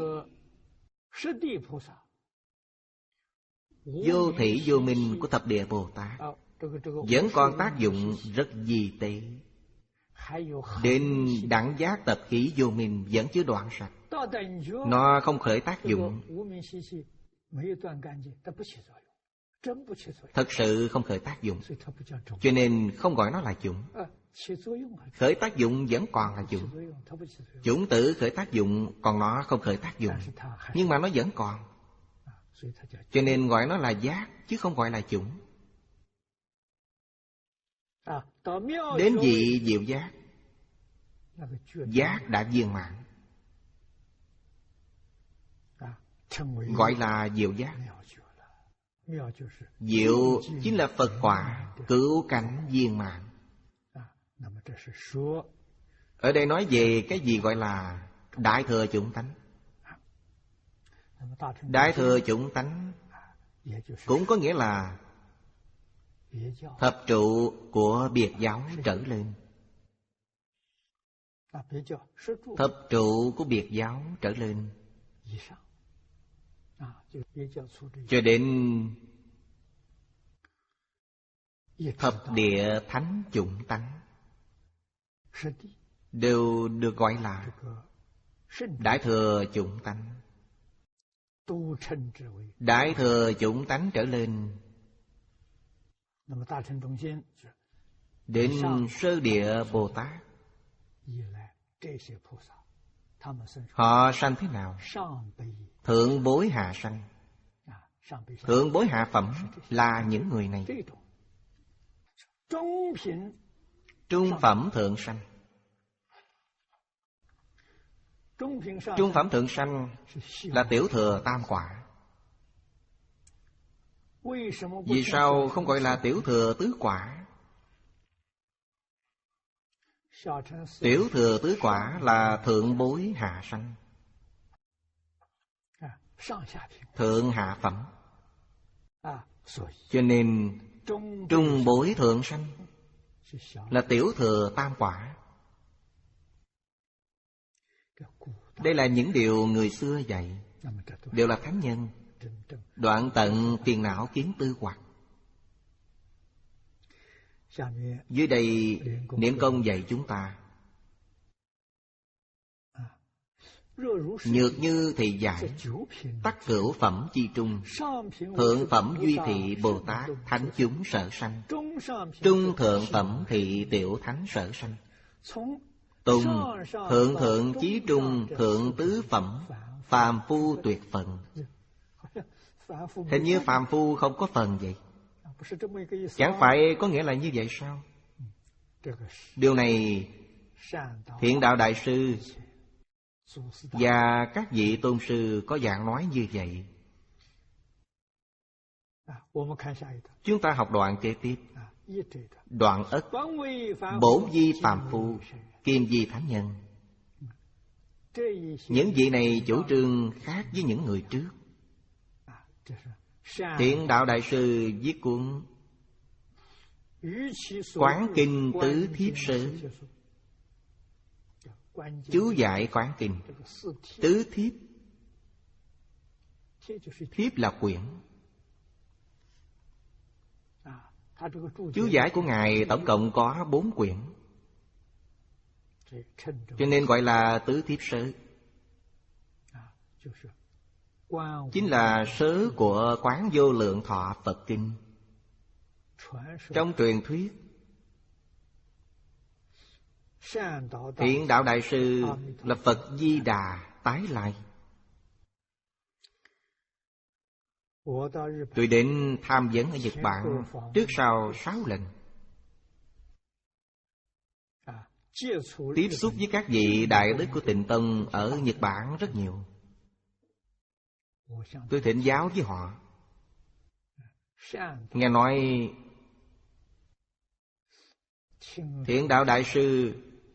Speaker 1: vô thị vô minh của thập địa Bồ Tát vẫn còn tác dụng rất vi tế. Đến đẳng giác tập khí vô minh vẫn chưa đoạn sạch, nó không khởi tác dụng. thật sự không khởi tác dụng, cho nên không gọi nó là chủng. Khởi tác dụng vẫn còn là chủng. Chủng tử khởi tác dụng, còn nó không khởi tác dụng, nhưng mà nó vẫn còn, cho nên gọi nó là giác, chứ không gọi là chủng. Đến vị diệu giác, giác đã viên mãn, gọi là diệu giác. Diệu chính là Phật quả, cứu cánh viên mãn. Ở đây nói về cái gì gọi là đại thừa chủng tánh. Đại thừa chủng tánh cũng có nghĩa là thập trụ của biệt giáo trở lên. Thập trụ của biệt giáo trở lên, cho đến thập địa thánh chủng tánh đều được gọi là đại thừa chủng tánh. Đại thừa chủng tánh trở lên, đến sơ địa Bồ Tát, họ sanh thế nào? Thượng bối hạ sanh. Thượng bối hạ phẩm là những người này. Trung phẩm thượng sanh. Trung phẩm thượng sanh là tiểu thừa tam quả. Vì sao không gọi là tiểu thừa tứ quả? Tiểu thừa tứ quả là thượng bối hạ sanh, thượng hạ phẩm. Cho nên trung bối thượng sanh là tiểu thừa tam quả. Đây là những điều người xưa dạy, đều là thánh nhân, đoạn tận phiền não kiến tư hoặc. Dưới đây Niệm Công dạy chúng ta: nhược như thị giải, tắc cửu phẩm chi trung, thượng phẩm duy thị Bồ Tát thánh chúng sở sanh, trung thượng phẩm thị tiểu thánh sở sanh, tùng thượng thượng chí trung thượng tứ phẩm phàm phu tuyệt phần. Hình như phàm phu không có phần vậy. Chẳng phải có nghĩa là như vậy sao? Điều này Thiện Đạo Đại Sư và các vị tôn sư có dạng nói như vậy. Chúng ta học đoạn kế tiếp. Đoạn ất, bổn vi phàm phu, kiêm vi thánh nhân. Những vị này chủ trương khác với những người trước. Thiện Đạo Đại Sư viết cuốn Quán Kinh Tứ Thiếp Sớ, chú giải Quán Kinh. Tứ thiếp, thiếp là quyển. Chú giải của Ngài tổng cộng có bốn quyển, cho nên gọi là Tứ Thiếp Sớ. Chính là sớ của Quán Vô Lượng Thọ Phật Kinh. Trong truyền thuyết, Thiện Đạo Đại Sư là Phật Di Đà tái lai. Tôi đến tham vấn ở Nhật Bản trước sau sáu lần, tiếp xúc với các vị đại đức của Tịnh Tông ở Nhật Bản rất nhiều. Tôi thỉnh giáo với họ. Nghe nói Thiện Đạo Đại Sư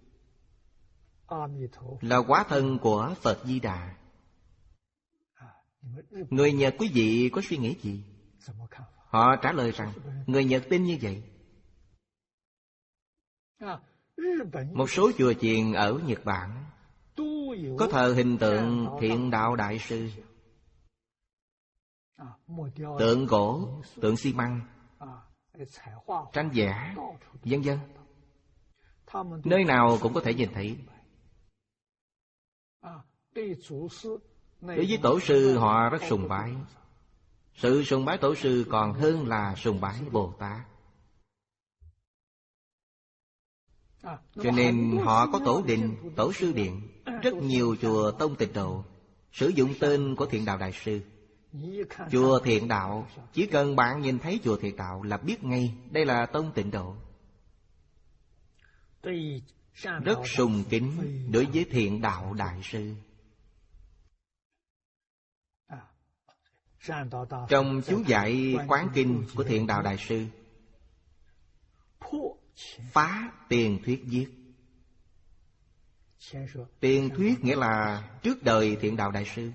Speaker 1: là hóa thân của Phật Di Đà. Người Nhật quý vị có suy nghĩ gì? Họ trả lời rằng người Nhật tin như vậy. Một số chùa chiền ở Nhật Bản có thờ hình tượng Thiện Đạo Đại Sư, tượng gỗ, tượng xi măng, tranh vẽ, vân vân. Nơi nào cũng có thể nhìn thấy. Đối với tổ sư họ rất sùng bái. Sự sùng bái tổ sư còn hơn là sùng bái Bồ Tát. Cho nên họ có tổ đình, tổ sư điện. Rất nhiều chùa Tông Tịnh Độ sử dụng tên của Thiện Đạo Đại Sư. Chùa Thiện Đạo, chỉ cần bạn nhìn thấy chùa Thiện Đạo là biết ngay đây là Tông Tịnh Độ. Rất sùng kính đối với Thiện Đạo Đại Sư. Trong chú giải Quán Kinh của Thiện Đạo Đại Sư, phá tiền thuyết viết. Tiền thuyết nghĩa là trước đời Thiện Đạo Đại Sư,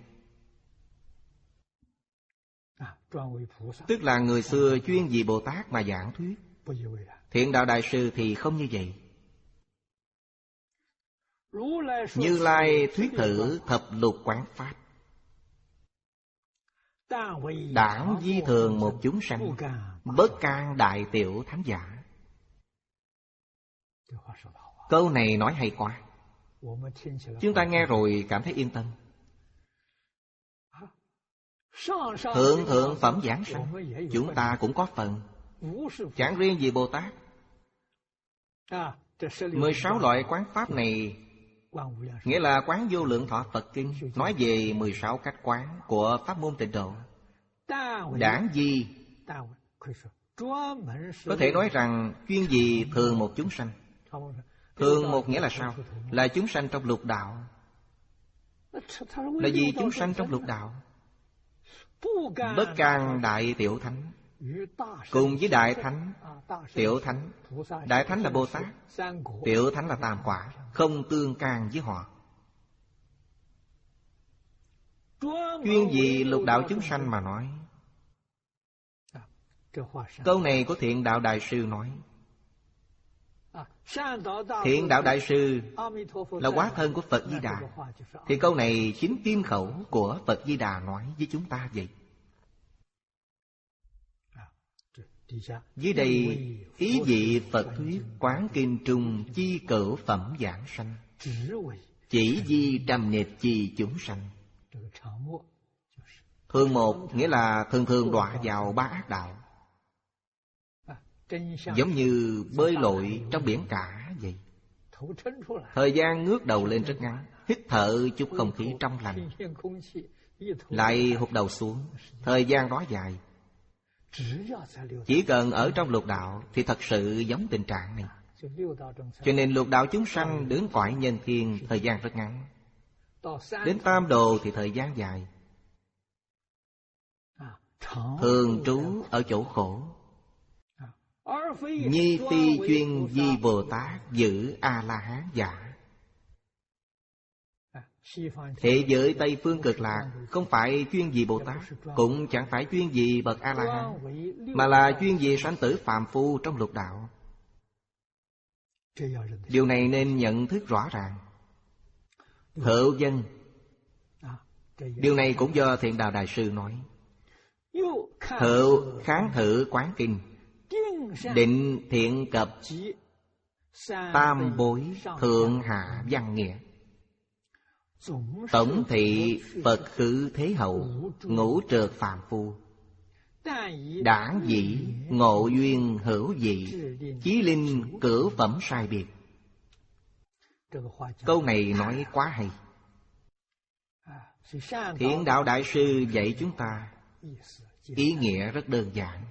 Speaker 1: tức là người xưa chuyên vì Bồ Tát mà giảng thuyết. Thiện Đạo Đại Sư thì không như vậy. Như Lai thuyết thử thập lục quán pháp, đảng di thường một chúng sanh, bất can đại tiểu thánh giả. Câu này nói hay quá. Chúng ta nghe rồi cảm thấy yên tâm. Thượng thượng phẩm giảng sanh chúng ta cũng có phần. Chẳng riêng gì Bồ Tát. Mười sáu loại quán pháp này nghĩa là Quán Vô Lượng Thọ Phật Kinh, nói về mười sáu cách quán của pháp môn Tịnh Độ. Đảng di có thể nói rằng chuyên vì thường một chúng sanh. Thường một nghĩa là sao? Là chúng sanh trong lục đạo. Là vì chúng sanh trong lục đạo. Bất can đại tiểu thánh, cùng với đại thánh, tiểu thánh. Đại thánh là Bồ Tát, tiểu thánh là Tam Quả, không tương can với họ. Chuyên vì lục đạo chúng sanh mà nói. Câu này của Thiện Đạo Đại Sư nói. Thiện Đạo Đại Sư là hóa thân của Phật Di Đà, thì câu này chính kim khẩu của Phật Di Đà nói với chúng ta vậy. Dưới đây ý vị Phật thuyết Quán Kinh Trung chi cửu phẩm giảng sanh, chỉ di trăm nệp chi chúng sanh. Thường một nghĩa là thường thường đọa vào ba ác đạo, giống như bơi lội trong biển cả vậy. Thời gian ngước đầu lên rất ngắn, hít thở chút không khí trong lành, lại hụt đầu xuống. Thời gian đó dài. Chỉ cần ở trong lục đạo thì thật sự giống tình trạng này. Cho nên lục đạo chúng sanh đến cõi nhân thiên thời gian rất ngắn. Đến tam đồ thì thời gian dài. Thường trú ở chỗ khổ. Nhi phi chuyên di Bồ Tát giữ A-la-hán giả. Thế giới Tây Phương Cực Lạc không phải chuyên vì Bồ Tát, cũng chẳng phải chuyên vì bậc A-la-hán, mà là chuyên vì sanh tử phàm phu trong lục đạo. Điều này nên nhận thức rõ ràng. Thượng dân, điều này cũng do Thiện Đạo Đại Sư nói. Thượng kháng thử quán kinh, định thiện cập tam bối thượng hạ văn nghĩa. Tổng thị Phật khứ thế hậu, ngũ trượt phàm phu. Đảng dĩ ngộ duyên hữu dị, chí linh cửu phẩm sai biệt. Câu này nói quá hay. Thiện Đạo Đại Sư dạy chúng ta ý nghĩa rất đơn giản.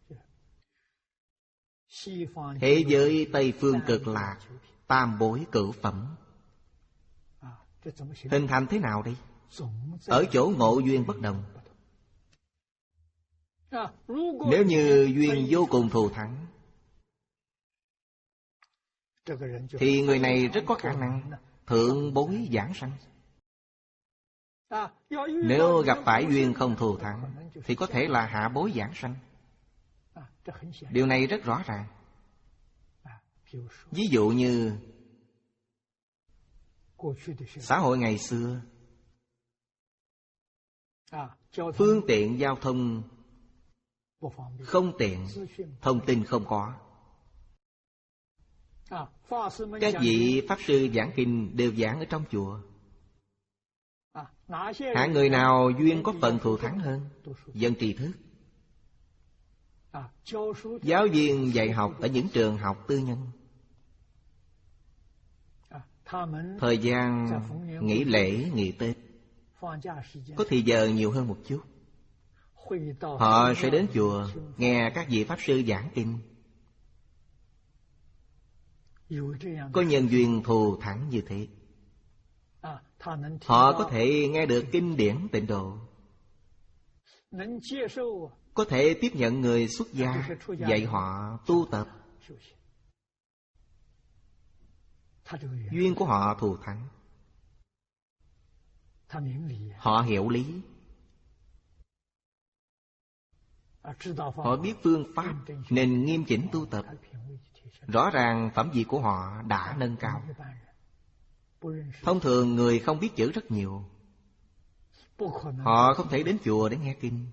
Speaker 1: Thế giới Tây Phương Cực Lạc tam bối cửu phẩm hình thành thế nào đây? Ở chỗ ngộ duyên bất đồng. Nếu như duyên vô cùng thù thắng thì người này rất có khả năng thượng bối giảng sanh. Nếu gặp phải duyên không thù thắng thì có thể là hạ bối giảng sanh. Điều này rất rõ ràng. Ví dụ như xã hội ngày xưa, phương tiện giao thông không tiện, thông tin không có. Các vị Pháp Sư giảng kinh đều giảng ở trong chùa. Hạng người nào duyên có phần thù thắng hơn? Dân tri thức. Giáo viên dạy học ở những trường học tư nhân, thời gian nghỉ lễ, nghỉ Tết có thì giờ nhiều hơn một chút. Họ sẽ đến chùa nghe các vị Pháp Sư giảng kinh. Có nhân duyên thù thắng như thế, họ có thể nghe được kinh điển tịnh độ, có thể tiếp nhận người xuất gia dạy họ tu tập. Duyên của họ thù thắng, họ hiểu lý, họ biết phương pháp nên nghiêm chỉnh tu tập. Rõ ràng phẩm vị của họ đã nâng cao. Thông thường người không biết chữ rất nhiều, họ không thể đến chùa để nghe kinh.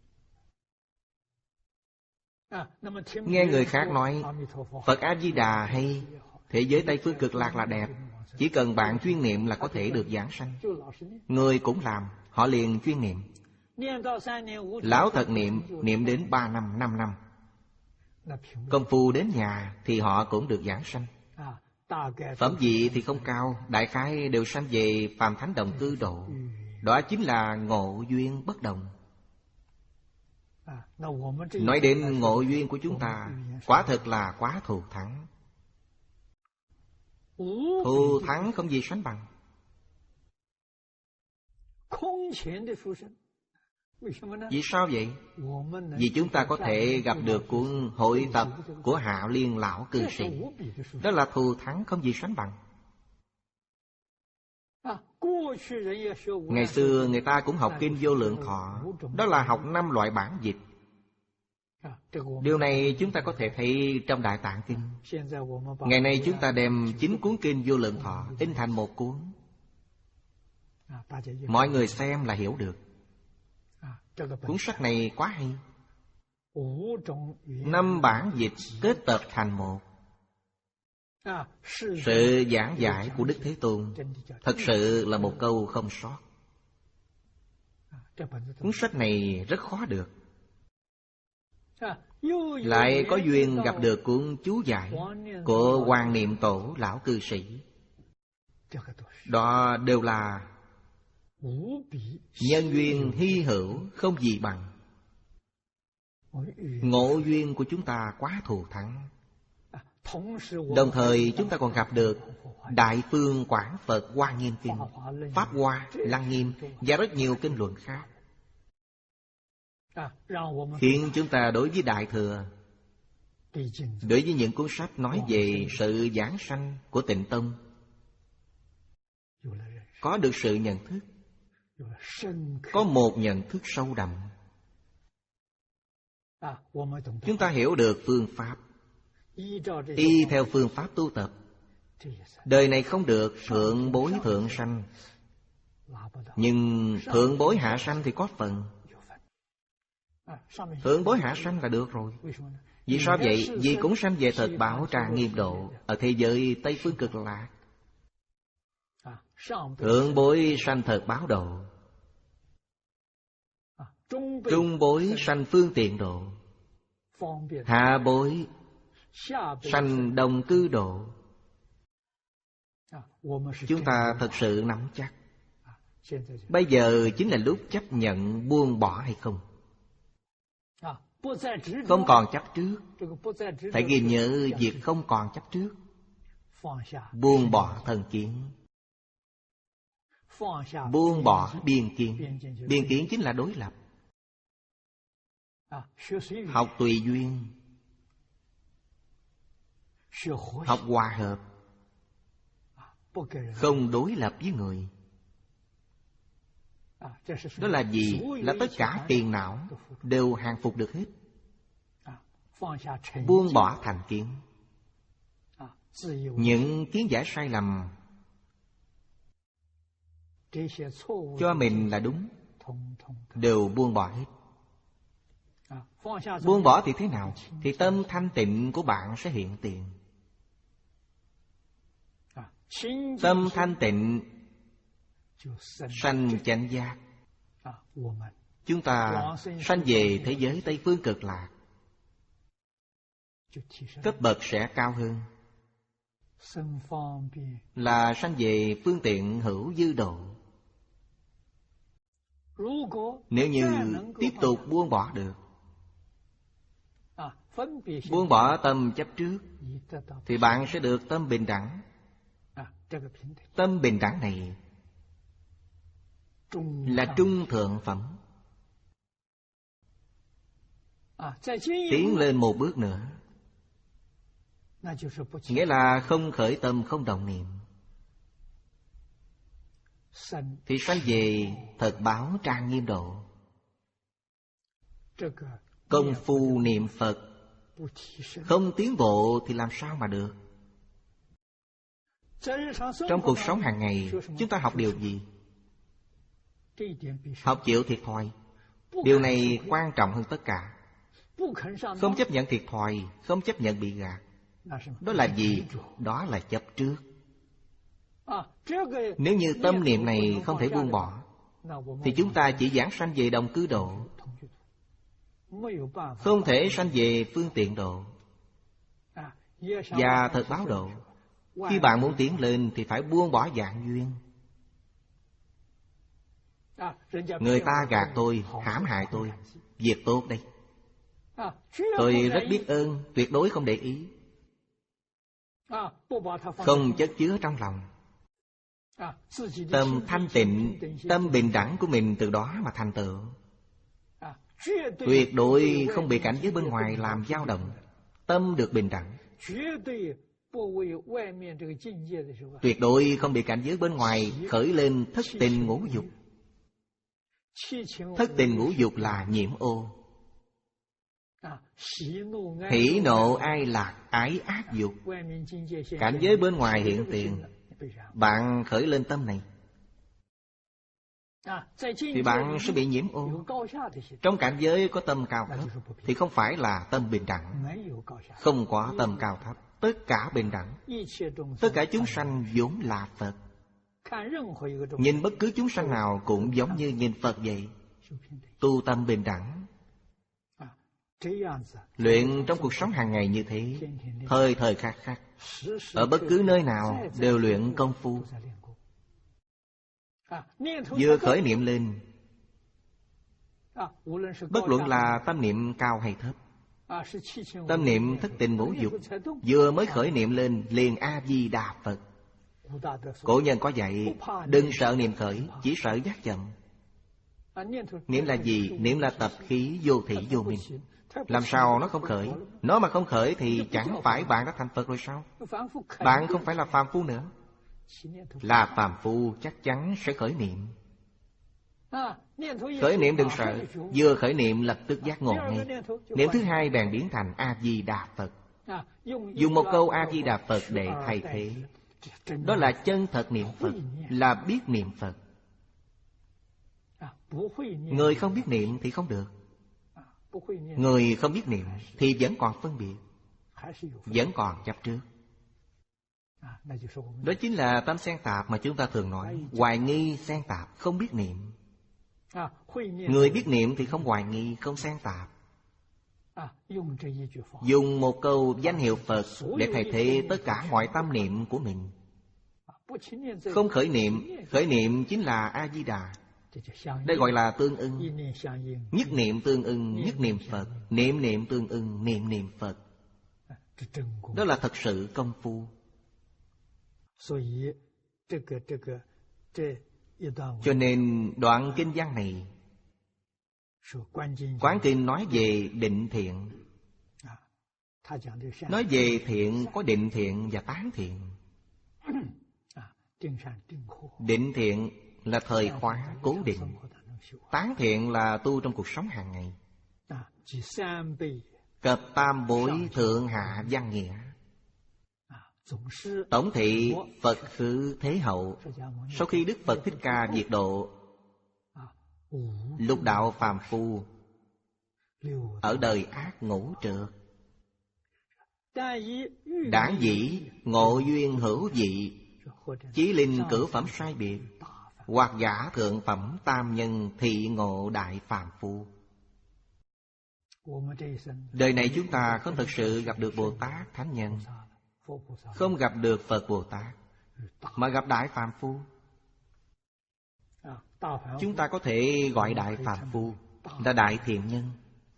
Speaker 1: Nghe người khác nói Phật A-di-đà hay thế giới Tây Phương Cực Lạc là đẹp, chỉ cần bạn chuyên niệm là có thể được giảng sanh. Người cũng làm, họ liền chuyên niệm. Lão thật niệm, niệm đến ba năm, năm năm, công phu đến nhà thì họ cũng được giảng sanh. Phẩm vị thì không cao, đại khái đều sanh về phàm thánh đồng cư độ. Đó chính là ngộ duyên bất đồng. Nói đến ngộ duyên của chúng ta, quả thực là quá thù thắng. Thù thắng không gì sánh bằng. Vì sao vậy? Vì chúng ta có thể gặp được cuốn hội tập của Hạ Liên lão cư sĩ. Đó là thù thắng không gì sánh bằng. Ngày xưa người ta cũng học kinh Vô Lượng Thọ, đó là học năm loại bản dịch. Điều này chúng ta có thể thấy trong Đại Tạng Kinh. Ngày nay chúng ta đem chín cuốn kinh Vô Lượng Thọ in thành một cuốn, mọi người xem là hiểu được. Cuốn sách này quá hay. Năm bản dịch kết tập thành một. Sự giảng giải của Đức Thế Tôn thật sự là một câu không sót. Cuốn sách này rất khó được. Lại có duyên gặp được cuốn chú giải của Hoàng Niệm Tổ lão cư sĩ. Đó đều là nhân duyên hy hữu không gì bằng. Ngộ duyên của chúng ta quá thù thắng. Đồng thời chúng ta còn gặp được Đại Phương Quảng Phật Hoa Nghiêm Kinh, Pháp Hoa, Lăng Nghiêm và rất nhiều kinh luận khác, khiến chúng ta đối với Đại Thừa, đối với những cuốn sách nói về sự giảng sanh của Tịnh Tông, có được sự nhận thức, có một nhận thức sâu đậm. Chúng ta hiểu được phương pháp, y theo phương pháp tu tập. Đời này không được thượng bối thượng sanh, nhưng thượng bối hạ sanh thì có phần. Thượng bối hạ sanh là được rồi. Vì sao vậy? Vì cũng sanh về thật bảo trà nghiêm độ ở thế giới Tây Phương Cực Lạc. Thượng bối sanh thật báo độ, trung bối sanh phương tiện độ, hạ bối sanh đồng cư độ. Chúng ta thật sự nắm chắc. Bây giờ chính là lúc chấp nhận buông bỏ hay không. Không còn chấp trước. Phải ghi nhớ việc không còn chấp trước. Buông bỏ thành kiến, buông bỏ biên kiến. Biên kiến chính là đối lập. Học tùy duyên, học hòa hợp, không đối lập với người. Đó là gì? Là tất cả tiền não đều hàng phục được hết. Buông bỏ thành kiến. Những kiến giải sai lầm cho mình là đúng đều buông bỏ hết. Buông bỏ thì thế nào? Thì tâm thanh tịnh của bạn sẽ hiện tiền. Tâm thanh tịnh sanh chánh giác. Chúng ta sanh về thế giới Tây Phương Cực Lạc, cấp bậc sẽ cao hơn, là sanh về phương tiện hữu dư độ. Nếu như tiếp tục buông bỏ được, buông bỏ tâm chấp trước, thì bạn sẽ được tâm bình đẳng. Tâm bình đẳng này là trung thượng phẩm. Tiến lên một bước nữa, nghĩa là không khởi tâm, không động niệm, thì sanh về thật báo trang nghiêm độ. Công phu niệm Phật không tiến bộ thì làm sao mà được? Trong cuộc sống hàng ngày, chúng ta học điều gì? Học chịu thiệt thòi. Điều này quan trọng hơn tất cả. Không chấp nhận thiệt thòi, không chấp nhận bị gạt. Đó là gì? Đó là chấp trước. Nếu như tâm niệm này không thể buông bỏ, thì chúng ta chỉ giảng sanh về đồng cư độ, không thể sanh về phương tiện độ và thật báo độ. Khi bạn muốn tiến lên thì phải buông bỏ dạng duyên. Người ta gạt tôi, hãm hại tôi, việc tốt đây, tôi rất biết ơn, tuyệt đối không để ý, không chất chứa trong lòng. Tâm thanh tịnh, tâm bình đẳng của mình từ đó mà thành tựu. Tuyệt đối không bị cảnh giới bên ngoài làm dao động. Tâm được bình đẳng, tuyệt đối không bị cảnh giới bên ngoài khởi lên thất tình ngũ dục. Thất tình ngũ dục là nhiễm ô. Hỉ nộ ai lạc ái ác dục, cảnh giới bên ngoài hiện tiền, bạn khởi lên tâm này thì bạn sẽ bị nhiễm ô. Trong cảnh giới có tâm cao thấp thì không phải là tâm bình đẳng. Không có tâm cao thấp, tất cả bình đẳng. Tất cả chúng sanh vốn là Phật. Nhìn bất cứ chúng sanh nào cũng giống như nhìn Phật vậy. Tu tâm bình đẳng, luyện trong cuộc sống hàng ngày như thế, thời thời khắc khắc, ở bất cứ nơi nào đều luyện công phu. Vừa khởi niệm lên, bất luận là tâm niệm cao hay thấp, tâm niệm thất tình ngũ dục, vừa mới khởi niệm lên liền A-di-đà Phật. Cổ nhân có dạy, đừng sợ niệm khởi, chỉ sợ giác chậm. Niệm là gì? Niệm là tập khí vô thị vô minh. Làm sao nó không khởi? Nó mà không khởi thì chẳng phải bạn đã thành Phật rồi sao? Bạn không phải là phàm phu nữa. Là phàm phu chắc chắn sẽ khởi niệm. Khởi niệm đừng sợ, vừa khởi niệm lập tức giác ngộ ngay. Niệm thứ hai bèn biến thành A-di-đà Phật. Dùng một câu A-di-đà Phật để thay thế. Đó là chân thật niệm Phật, là biết niệm Phật. Người không biết niệm thì không được. Người không biết niệm thì vẫn còn phân biệt, vẫn còn chấp trước. Đó chính là tâm xen tạp mà chúng ta thường nói. Hoài nghi xen tạp, không biết niệm. Người biết niệm thì không hoài nghi, không xen tạp. Dùng một câu danh hiệu Phật để thay thế tất cả mọi tâm niệm của mình. Không khởi niệm, khởi niệm chính là A-di-đà. Đây gọi là tương ưng. Nhất niệm tương ưng, nhất niệm Phật. Niệm niệm tương ưng, niệm niệm Phật. Đó là thật sự công phu. Cho nên đoạn kinh văn này, Quán Kinh nói về định thiện. Nói về thiện có định thiện và tán thiện. Định thiện là thời khóa cố định, tán thiện là tu trong cuộc sống hàng ngày. Cập tam bối thượng hạ văn nghĩa. Tổng thị Phật khứ thế hậu. Sau khi Đức Phật Thích Ca diệt độ lục đạo phàm phu ở đời ác ngũ trượt, đảng dĩ ngộ duyên hữu dị, chí linh cử phẩm sai biệt, hoặc giả thượng phẩm tam nhân thị ngộ đại phàm phu. Đời này chúng ta không thực sự gặp được Bồ Tát Thánh Nhân, không gặp được Phật Bồ Tát, mà gặp đại phàm phu. Chúng ta có thể gọi đại phàm phu là đại thiện nhân,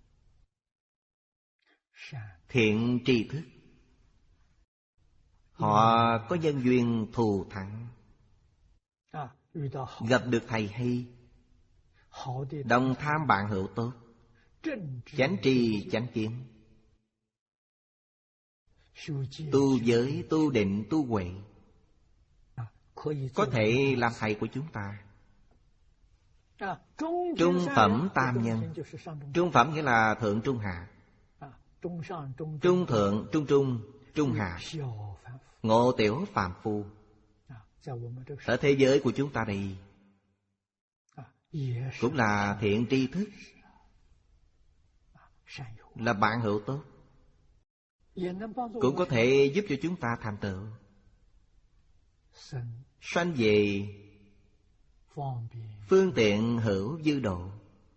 Speaker 1: thiện tri thức. Họ có nhân duyên thù thắng, gặp được thầy hay, đồng tham bạn hữu tốt, chánh tri chánh kiến, tu giới, tu định, tu huệ, có thể làm thầy của chúng ta. Trung phẩm tam nhân. Trung phẩm nghĩa là thượng trung hạ. Trung thượng, trung trung, trung hạ, ngộ tiểu phàm phu. Ở thế giới của chúng ta đây cũng là thiện tri thức, là bạn hữu tốt, cũng có thể giúp cho chúng ta thành tựu sanh về phương tiện hữu dư độ.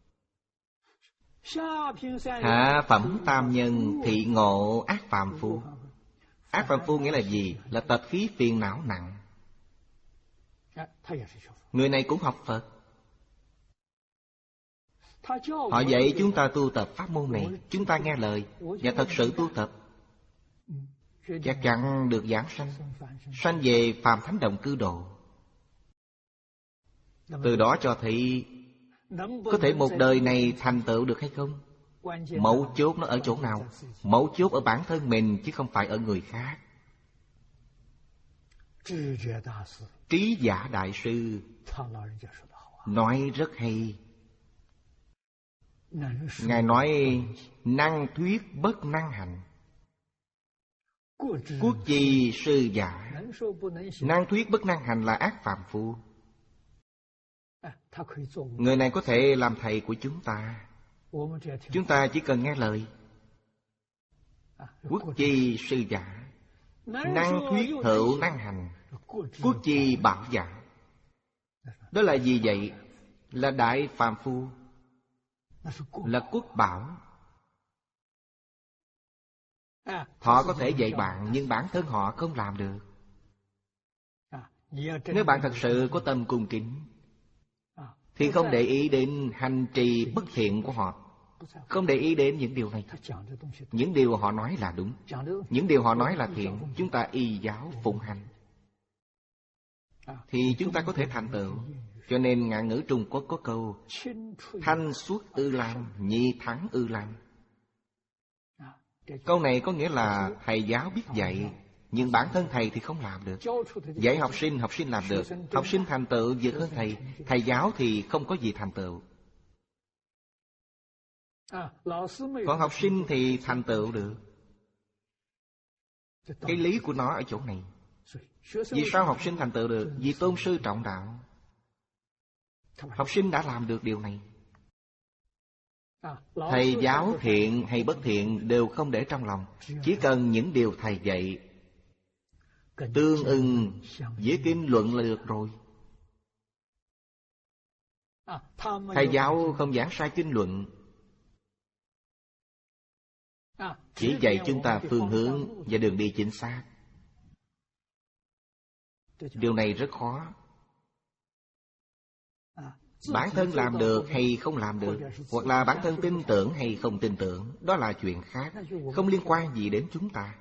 Speaker 1: Hạ phẩm tam nhân thị ngộ ác phàm phu. Ác phàm phu nghĩa là gì? Là tập khí phiền não nặng. Người này cũng học Phật. Họ dạy chúng ta tu tập pháp môn này, chúng ta nghe lời và thật sự tu tập, chắc chắn được giảng sanh, sanh về phàm thánh đồng cư độ. Từ đó cho thấy có thể một đời này thành tựu được hay không? Mấu chốt nó ở chỗ nào? Mấu chốt ở bản thân mình chứ không phải ở người khác. Trí giả đại sư nói rất hay. Ngài nói năng thuyết bất năng hành, quốc chi sư giả. Năng thuyết bất năng hành là ác phàm phu. Người này có thể làm thầy của chúng ta. Chúng ta chỉ cần nghe lời. Quốc chi sư giả, năng thuyết hữu năng hành, quốc chi bảo giả. Đó là gì vậy? Là đại phàm phu, là quốc bảo. Họ có thể dạy bạn, nhưng bản thân họ không làm được. Nếu bạn thật sự có tâm cung kính thì không để ý đến hành trì bất thiện của họ, không để ý đến những điều này. Những điều họ nói là đúng, những điều họ nói là thiện, chúng ta y giáo phụng hành, thì chúng ta có thể thành tựu. Cho nên ngạn ngữ Trung Quốc có câu thanh xuất ư lam, nhị thắng ư lam. Câu này có nghĩa là thầy giáo biết dạy, nhưng bản thân thầy thì không làm được. Dạy học sinh, học sinh làm được, học sinh thành tựu vượt hơn thầy. Thầy giáo thì không có gì thành tựu. Còn học sinh thì thành tựu được. Cái lý của nó ở chỗ này. Vì sao học sinh thành tựu được? Vì tôn sư trọng đạo. Học sinh đã làm được điều này. Thầy giáo thiện hay bất thiện đều không để trong lòng. Chỉ cần những điều thầy dạy tương ưng với kinh luận là được rồi. Thầy giáo không giảng sai kinh luận, chỉ dạy chúng ta phương hướng và đường đi chính xác. Điều này rất khó. Bản thân làm được hay không làm được, hoặc là bản thân tin tưởng hay không tin tưởng, đó là chuyện khác, không liên quan gì đến chúng ta.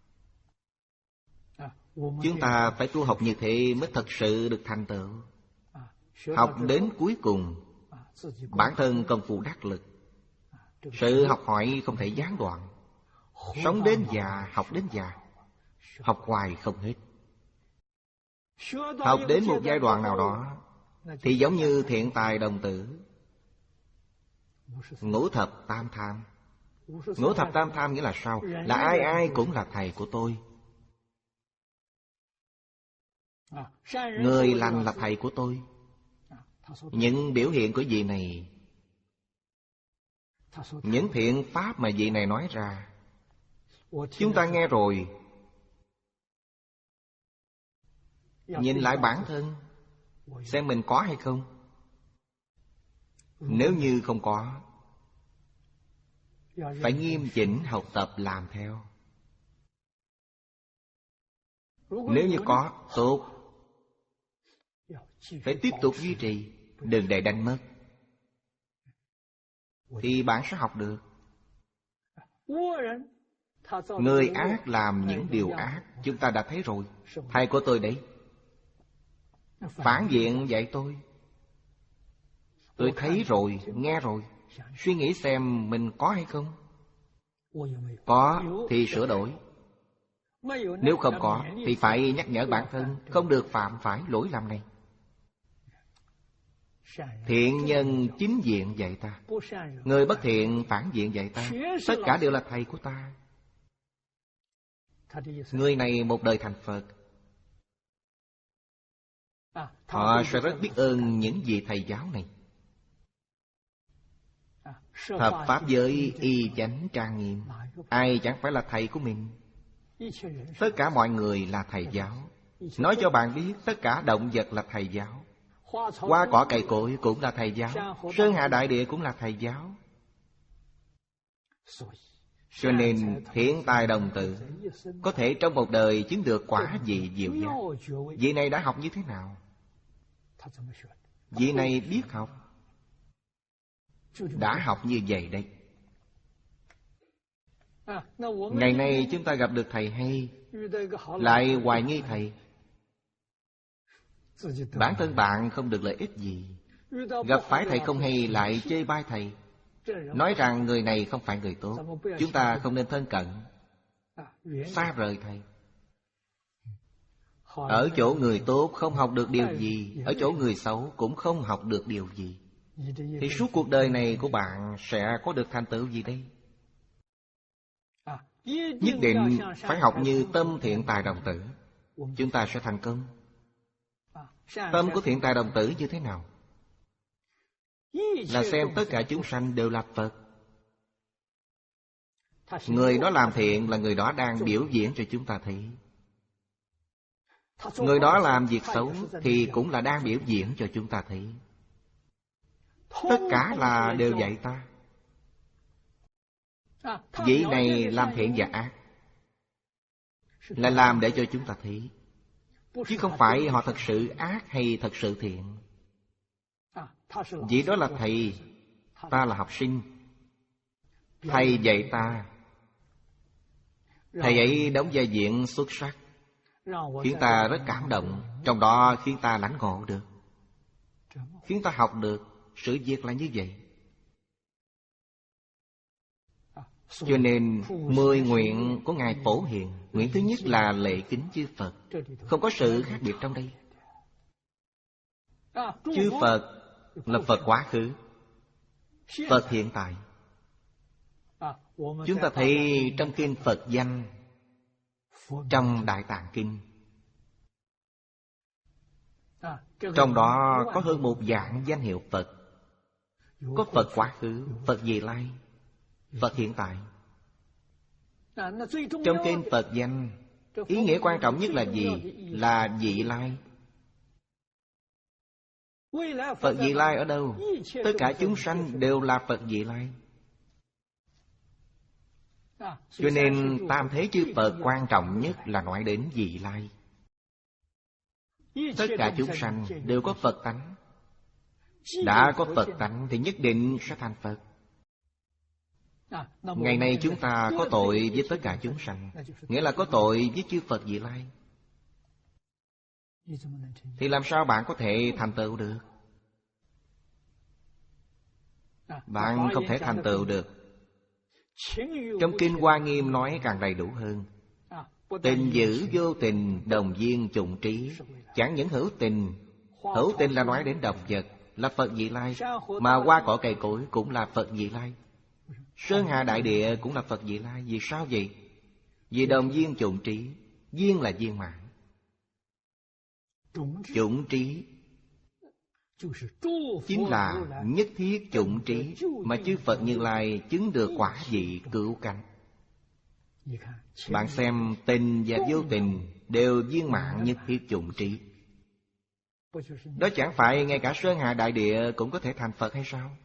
Speaker 1: Chúng ta phải tu học như thế mới thật sự được thành tựu. Học đến cuối cùng, bản thân công phu đắc lực. Sự học hỏi không thể gián đoạn. Sống đến già, học đến già, học hoài không hết. Học đến một giai đoạn nào đó thì giống như thiện tài đồng tử, ngũ thập tam tham. Ngũ thập tam tham nghĩa là sao? Là ai ai cũng là thầy của tôi. Người lành là thầy của tôi. Những biểu hiện của vị này, những thiện pháp mà vị này nói ra, chúng ta nghe rồi, nhìn lại bản thân, xem mình có hay không. Nếu như không có, phải nghiêm chỉnh học tập làm theo. Nếu như có, tốt, phải tiếp tục duy trì, đừng để đánh mất, thì bạn sẽ học được. Người ác làm những điều ác, chúng ta đã thấy rồi. Thầy của tôi đấy, phản diện dạy tôi. Tôi thấy rồi, nghe rồi. Suy nghĩ xem mình có hay không. Có thì sửa đổi. Nếu không có thì phải nhắc nhở bản thân không được phạm phải lỗi lầm này. Thiện nhân chính diện dạy ta, người bất thiện phản diện dạy ta. Tất cả đều là thầy của ta. Người này một đời thành Phật, họ sẽ rất biết ơn những vị thầy giáo này. Hợp pháp giới y chánh trang nghiêm, ai chẳng phải là thầy của mình. Tất cả mọi người là thầy giáo. Nói cho bạn biết, tất cả động vật là thầy giáo. Hoa cỏ cây cối cũng là thầy giáo. Sơn hà đại địa cũng là thầy giáo. Cho nên thiện tài đồng tử có thể trong một đời chứng được quả vị diệu giác. Vị này đã học như thế nào? Vị này biết học, đã học như vậy đấy. Ngày nay chúng ta gặp được thầy hay, lại hoài nghi thầy. Bản thân bạn không được lợi ích gì. Gặp phải thầy không hay lại chê bai thầy, nói rằng người này không phải người tốt, chúng ta không nên thân cận, xa rời thầy. Ở chỗ người tốt không học được điều gì, ở chỗ người xấu cũng không học được điều gì, thì suốt cuộc đời này của bạn sẽ có được thành tựu gì đây? Nhất định phải học như tâm thiện tài đồng tử, chúng ta sẽ thành công. Tâm của thiện tài đồng tử như thế nào? Là xem tất cả chúng sanh đều là Phật. Người đó làm thiện là người đó đang biểu diễn cho chúng ta thấy. Người đó làm việc xấu thì cũng là đang biểu diễn cho chúng ta thấy. Tất cả là đều dạy ta. Vị này làm thiện và ác là làm để cho chúng ta thấy, chứ không phải họ thật sự ác hay thật sự thiện. Vị đó là thầy, ta là học sinh. Thầy dạy ta, thầy ấy đóng vai diễn xuất sắc, khiến ta rất cảm động, trong đó khiến ta lãnh ngộ được, khiến ta học được. Sự việc là như vậy. Cho nên mười nguyện của Ngài Phổ Hiền, nguyện thứ nhất là lễ kính chư Phật. Không có sự khác biệt trong đây. Chư Phật là Phật quá khứ, Phật hiện tại. Chúng ta thấy trong kinh Phật danh, trong Đại Tạng Kinh, trong đó có hơn một vạn danh hiệu Phật. Có Phật quá khứ, Phật vị lai, Phật hiện tại. Trong kinh Phật danh, ý nghĩa quan trọng nhất là gì? Là vị lai. Phật vị lai ở đâu? Tất cả chúng sanh đều là Phật vị lai. Cho nên tam thế chư Phật quan trọng nhất là nói đến vị lai. Tất cả chúng sanh đều có Phật tánh. Đã có Phật tánh thì nhất định sẽ thành Phật. Ngày nay chúng ta có tội với tất cả chúng sanh, nghĩa là có tội với chư Phật vị lai. Thì làm sao bạn có thể thành tựu được? Bạn không thể thành tựu được. Trong kinh Hoa Nghiêm nói càng đầy đủ hơn. Tình giữ vô tình, đồng viên chủng trí. Chẳng những hữu tình, hữu tình là nói đến động vật, là Phật vị lai, mà hoa cỏ cây cối cũng là Phật vị lai. Sơn hà đại địa cũng là Phật vị lai. Vì sao vậy? Vì đồng viên chủng trí. Viên là viên mãn, chủng trí chính là nhất thiết chủng trí mà chư Phật Như Lai chứng được quả vị cửu cánh. Bạn xem tình và vô tình đều viên mãn nhất thiết chủng trí. Đó chẳng phải ngay cả Sơn Hà Đại Địa cũng có thể thành Phật hay sao?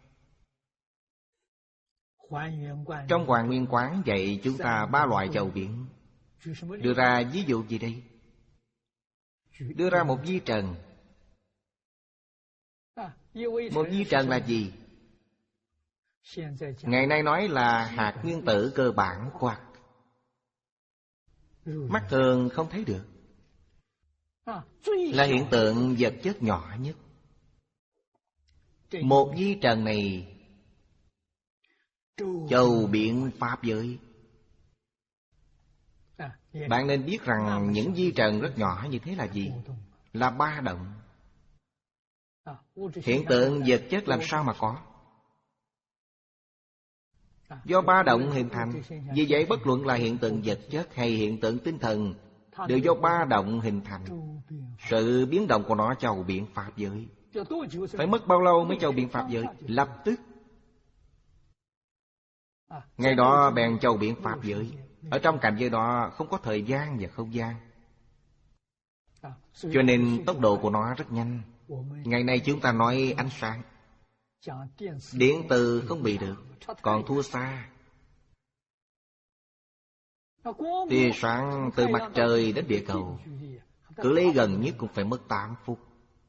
Speaker 1: Trong Hoàn Nguyên Quán dạy chúng ta ba loại chầu biển. Đưa ra ví dụ gì đây? Đưa ra một vi trần. Một vi trần là gì? Ngày nay nói là hạt nguyên tử cơ bản hoặc mắt thường không thấy được, là hiện tượng vật chất nhỏ nhất. Một vi trần này chầu biển pháp giới. Bạn nên biết rằng những vi trần rất nhỏ như thế là gì? Là ba động. Hiện tượng vật chất làm sao mà có? Do ba động hình thành. Vì vậy bất luận là hiện tượng vật chất hay hiện tượng tinh thần đều do ba động hình thành. Sự biến động của nó chầu biển pháp giới. Phải mất bao lâu mới chầu biển pháp giới? Lập tức. Ngày đó bèn chầu biển pháp giới. Ở trong cảnh giới đó không có thời gian và không gian, cho nên tốc độ của nó rất nhanh. Ngày nay chúng ta nói ánh sáng, điện từ không bị được, còn thua xa. Tia sáng từ mặt trời đến địa cầu, cự ly gần nhất cũng phải mất tám phút.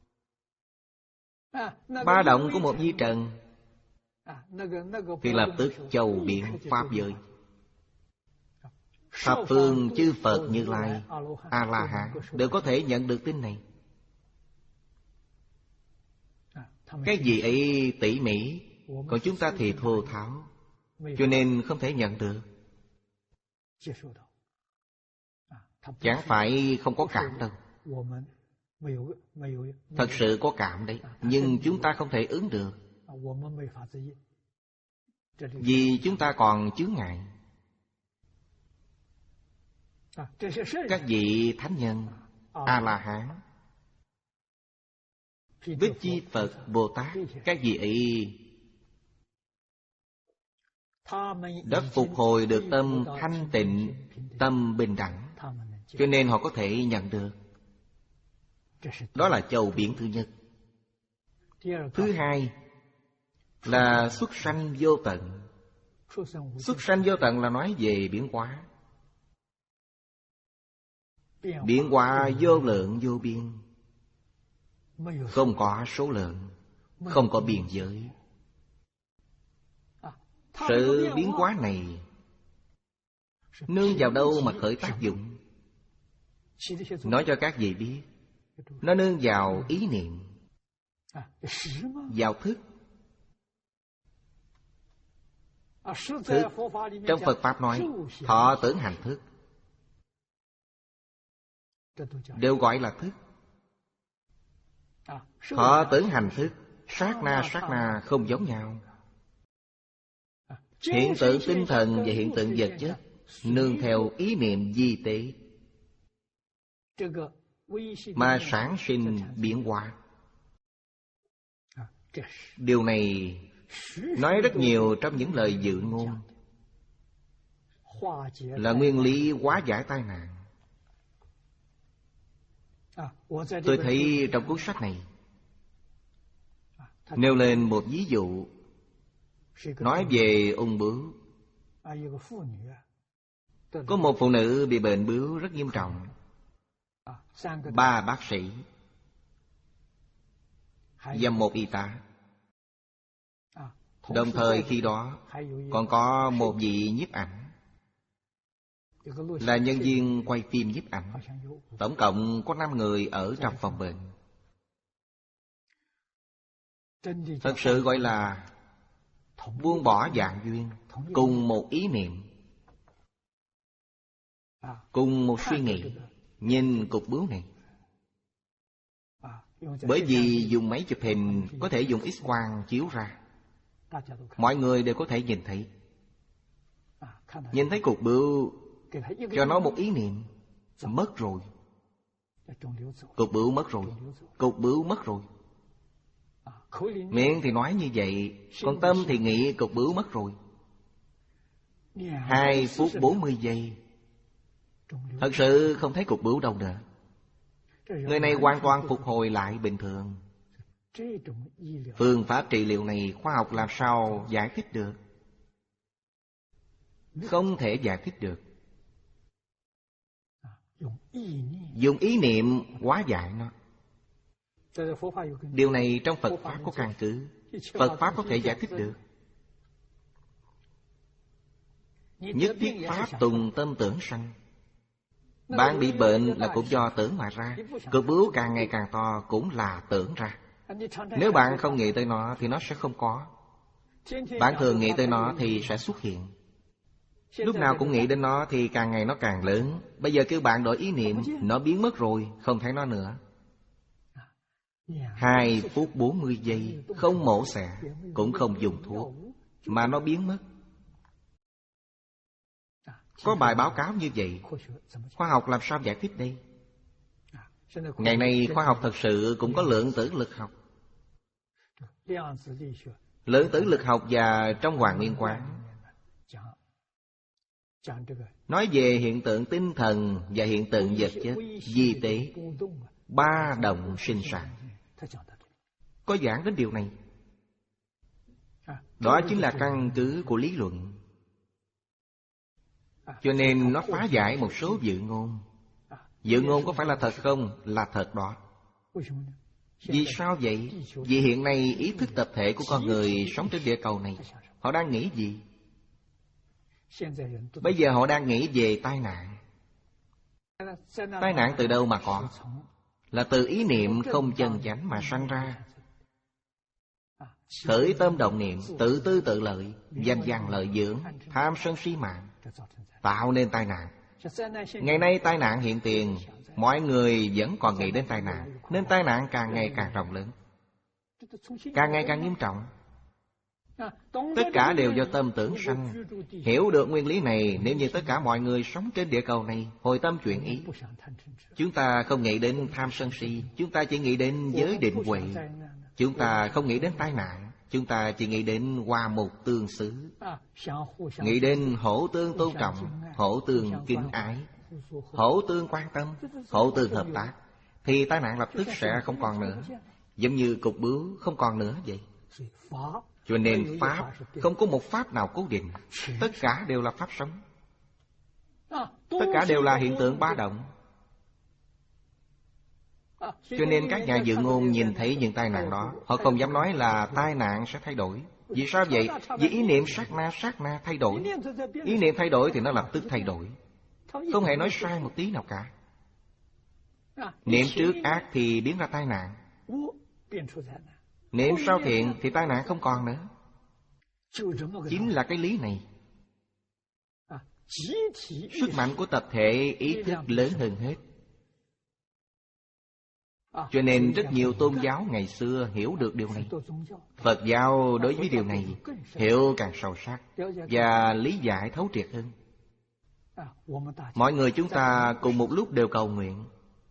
Speaker 1: Ba động của một vi trần thì lập tức chầu biển pháp giới. Thập phương chư Phật Như Lai, A-la-hán đều có thể nhận được tin này. Cái gì ấy tỉ mỉ, còn chúng ta thì thô tháo, cho nên không thể nhận được. Chẳng phải không có cảm đâu, thật sự có cảm đấy, nhưng chúng ta không thể ứng được, vì chúng ta còn chướng ngại. Các vị thánh nhân, A-la-hán, Bích Chi Phật, Bồ Tát, các vị ấy đã phục hồi được tâm thanh tịnh, tâm bình đẳng, cho nên họ có thể nhận được. Đó là chầu biển thứ nhất. Thứ hai là xuất sanh vô tận. Xuất sanh vô tận là nói về biến hóa. Biến hóa vô lượng vô biên, không có số lượng, không có biên giới. Sự biến hóa này nương vào đâu mà khởi tác dụng? Nói cho các vị biết, nó nương vào ý niệm, vào thức. Thức, trong Phật Pháp nói, thọ tưởng hành thức, đều gọi là thức. Thọ tưởng hành thức, sát na sát na không giống nhau. Hiện tượng tinh thần và hiện tượng vật chất nương theo ý niệm vi tế mà sản sinh biến hóa. Điều này nói rất nhiều trong những lời dự ngôn, là nguyên lý hóa giải tai nạn. Tôi thấy trong cuốn sách này nêu lên một ví dụ, nói về ung bướu. Có một phụ nữ bị bệnh bướu rất nghiêm trọng. Ba bác sĩ và một y tá. Đồng thời khi đó còn có một vị nhiếp ảnh, là nhân viên quay phim nhiếp ảnh. Tổng cộng có năm người ở trong phòng bệnh. Thật sự gọi là buông bỏ dạng duyên, cùng một ý niệm, cùng một suy nghĩ, nhìn cục bướu này. Bởi vì dùng máy chụp hình có thể dùng X-quang chiếu ra, mọi người đều có thể nhìn thấy. Nhìn thấy cục bướu, cho nó một ý niệm, mất rồi. Cục bướu mất rồi, cục bướu mất rồi. Miệng thì nói như vậy, còn tâm thì nghĩ cục bướu mất rồi. Hai phút bốn mươi giây, thật sự không thấy cục bướu đâu nữa. Người này hoàn toàn phục hồi lại bình thường. Phương pháp trị liệu này khoa học làm sao giải thích được? Không thể giải thích được. Dùng ý niệm hóa giải nó. Điều này trong Phật Pháp có căn cứ. Phật Pháp có thể giải thích được. Nhất thiết Pháp tùng tâm tưởng sanh. Bạn bị bệnh là cũng do tưởng mà ra. Cục bướu càng ngày càng to cũng là tưởng ra. Nếu bạn không nghĩ tới nó thì nó sẽ không có. Bạn thường nghĩ tới nó thì sẽ xuất hiện. Lúc nào cũng nghĩ đến nó thì càng ngày nó càng lớn. Bây giờ kêu bạn đổi ý niệm, nó biến mất rồi, không thấy nó nữa. Hai phút bốn mươi giây, không mổ xẻ, cũng không dùng thuốc, mà nó biến mất. Có bài báo cáo như vậy, khoa học làm sao giải thích đây? Ngày nay khoa học thật sự cũng có lượng tử lực học. Lượng tử lực học và trong Hoàng Nguyên Quán nói về hiện tượng tinh thần và hiện tượng vật chất, di tế, ba động sinh sản. Có giảng đến điều này. Đó chính là căn cứ của lý luận. Cho nên nó phá giải một số dự ngôn. Dự ngôn có phải là thật không? Là thật đó. Vì sao vậy? Vì hiện nay ý thức tập thể của con người sống trên địa cầu này, họ đang nghĩ gì? Bây giờ họ đang nghĩ về tai nạn. Tai nạn từ đâu mà có? Là từ ý niệm không chân chánh mà sanh ra. Khởi tâm động niệm, tự tư tự lợi, danh văn lợi dưỡng, tham sân si mạng, tạo nên tai nạn. Ngày nay tai nạn hiện tiền, mọi người vẫn còn nghĩ đến tai nạn, nên tai nạn càng ngày càng rộng lớn, càng ngày càng nghiêm trọng. Tất cả đều do tâm tưởng sanh. Hiểu được nguyên lý này, nếu như tất cả mọi người sống trên địa cầu này hồi tâm chuyển ý, chúng ta không nghĩ đến tham sân si, chúng ta chỉ nghĩ đến giới định huệ. Chúng ta không nghĩ đến tai nạn, chúng ta chỉ nghĩ đến hòa mục tương xứ, nghĩ đến hữu tương tôn trọng, hữu tương kính ái, hữu tương quan tâm, hữu tương hợp tác, thì tai nạn lập tức sẽ không còn nữa. Giống như cục bướu không còn nữa vậy. Cho nên Pháp không có một Pháp nào cố định. Tất cả đều là Pháp sống. Tất cả đều là hiện tượng ba động. Cho nên các nhà dự ngôn nhìn thấy những tai nạn đó, họ không dám nói là tai nạn sẽ thay đổi. Vì sao vậy? Vì ý niệm sát na sát na thay đổi. Ý niệm thay đổi thì nó lập tức thay đổi, không hề nói sai một tí nào cả. Niệm trước ác thì biến ra tai nạn, niệm sau thiện thì tai nạn không còn nữa. Chính là cái lý này. Sức mạnh của tập thể ý thức lớn hơn hết. Cho nên rất nhiều tôn giáo ngày xưa hiểu được điều này. Phật giáo đối với điều này hiểu càng sâu sắc và lý giải thấu triệt hơn. Mọi người chúng ta cùng một lúc đều cầu nguyện,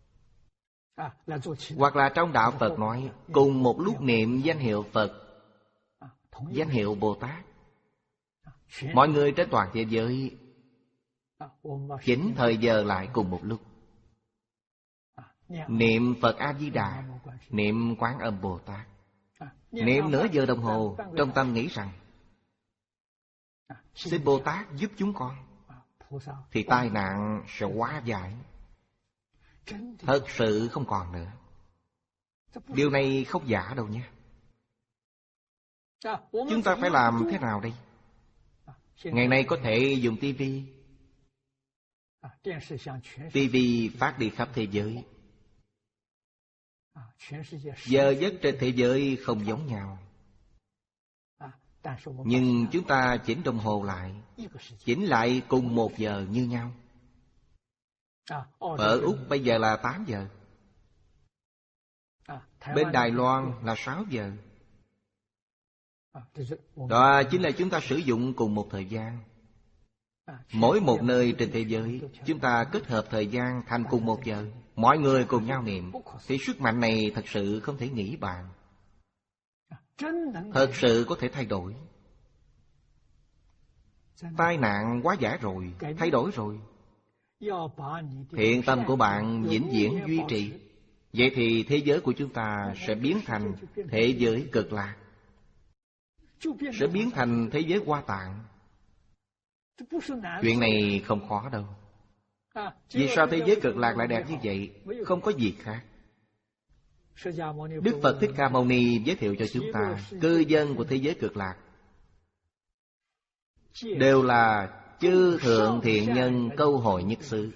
Speaker 1: hoặc là trong đạo Phật nói cùng một lúc niệm danh hiệu Phật, danh hiệu Bồ Tát. Mọi người trên toàn thế giới chỉnh thời giờ lại cùng một lúc, niệm Phật A-di-đà, niệm Quán Âm Bồ Tát. Niệm nửa giờ đồng hồ, trong tâm nghĩ rằng xin Bồ Tát giúp chúng con, thì tai nạn sẽ hóa giải, thật sự không còn nữa. Điều này không giả đâu nha. Chúng ta phải làm thế nào đây? Ngày nay có thể dùng tivi. Tivi phát đi khắp thế giới. Giờ giấc trên thế giới không giống nhau, nhưng chúng ta chỉnh đồng hồ lại, chỉnh lại cùng một giờ như nhau. Ở Úc bây giờ là tám giờ, bên Đài Loan là sáu giờ. Đó chính là chúng ta sử dụng cùng một thời gian. Mỗi một nơi trên thế giới chúng ta kết hợp thời gian thành cùng một giờ, mọi người cùng nhau niệm, thì sức mạnh này thật sự không thể nghĩ bàn. Thật sự có thể thay đổi. Tai nạn hóa giải rồi, thay đổi rồi. Thiện tâm của bạn vĩnh viễn duy trì, Vậy thì thế giới của chúng ta sẽ biến thành thế giới Cực Lạc, sẽ biến thành thế giới Hoa Tạng. Chuyện này không khó đâu. Vì sao thế giới Cực Lạc lại đẹp như vậy? Không có gì khác. Đức Phật Thích Ca Mâu Ni giới thiệu cho chúng ta, cư dân của thế giới Cực Lạc đều là chư thượng thiện nhân câu hội nhất xứ.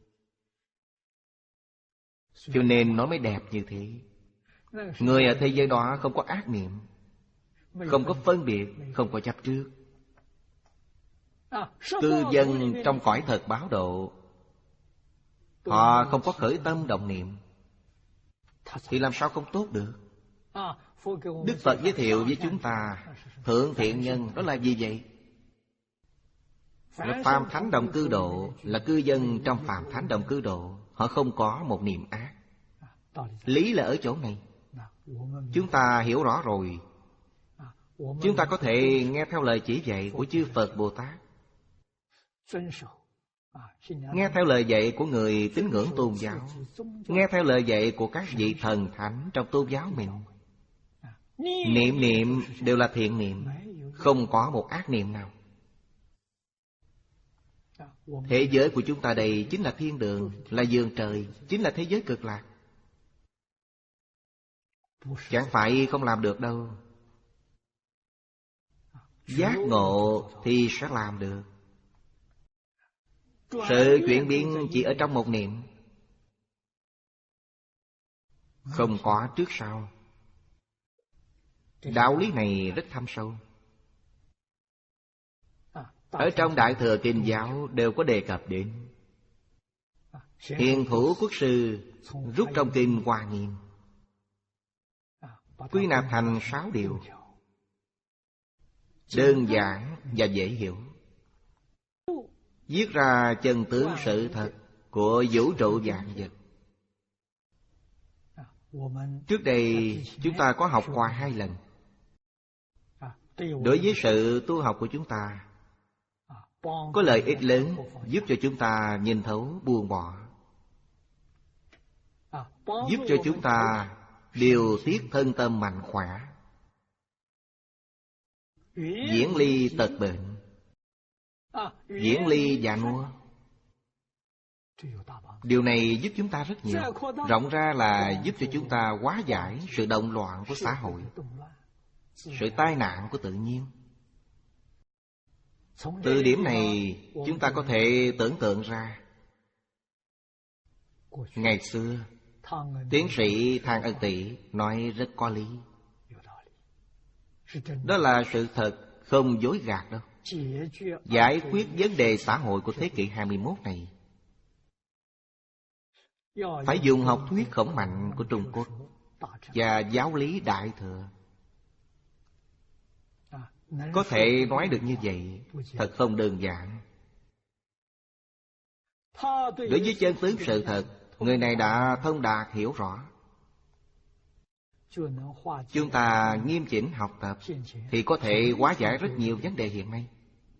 Speaker 1: Cho nên nó mới đẹp như thế. Người ở thế giới đó không có ác niệm, không có phân biệt, không có chấp trước. Cư dân trong cõi thật báo độ, họ không có khởi tâm động niệm, thì làm sao không tốt được? Đức Phật giới thiệu với chúng ta thượng thiện nhân đó là gì vậy? Là phàm thánh đồng cư độ, là cư dân trong phàm thánh đồng cư độ. Họ không có một niệm ác. Lý là ở chỗ này. Chúng ta hiểu rõ rồi, chúng ta có thể nghe theo lời chỉ dạy của chư Phật Bồ Tát, nghe theo lời dạy của người tín ngưỡng tôn giáo, nghe theo lời dạy của các vị thần thánh trong tôn giáo mình. Niệm niệm đều là thiện niệm, không có một ác niệm nào. Thế giới của chúng ta đây chính là thiên đường, là giường trời, chính là thế giới Cực Lạc. Chẳng phải không làm được đâu. Giác ngộ thì sẽ làm được. Sự chuyển biến chỉ ở trong một niệm, không có trước sau. Đạo lý này rất thâm sâu. Ở trong Đại Thừa Kinh giáo đều có đề cập đến. Hiền Thủ Quốc Sư rút trong Kinh Hoa Nghiêm, quy nạp thành sáu điều, đơn giản và dễ hiểu, viết ra chân tướng sự thật của vũ trụ vạn vật. Trước đây chúng ta có học qua hai lần. Đối với sự tu học của chúng ta có lợi ích lớn, giúp cho chúng ta nhìn thấu buông bỏ, giúp cho chúng ta điều tiết thân tâm mạnh khỏe, viễn ly tật bệnh, viễn ly già nua. Điều này giúp chúng ta rất nhiều. Rộng ra là giúp cho chúng ta hóa giải sự động loạn của xã hội, sự tai nạn của tự nhiên. Từ điểm này chúng ta có thể tưởng tượng ra, ngày xưa tiến sĩ Thang Ân Tị nói rất có lý. Đó là sự thật, không dối gạt đâu. Giải quyết vấn đề xã hội của thế kỷ hai mươi mốt này phải dùng học thuyết khổng mạnh của Trung Quốc và giáo lý Đại Thừa. Có thể nói được như vậy thật không đơn giản. Đối với chân tướng sự thật, người này đã thông đạt hiểu rõ. Chúng ta nghiêm chỉnh học tập thì có thể hóa giải rất nhiều vấn đề hiện nay.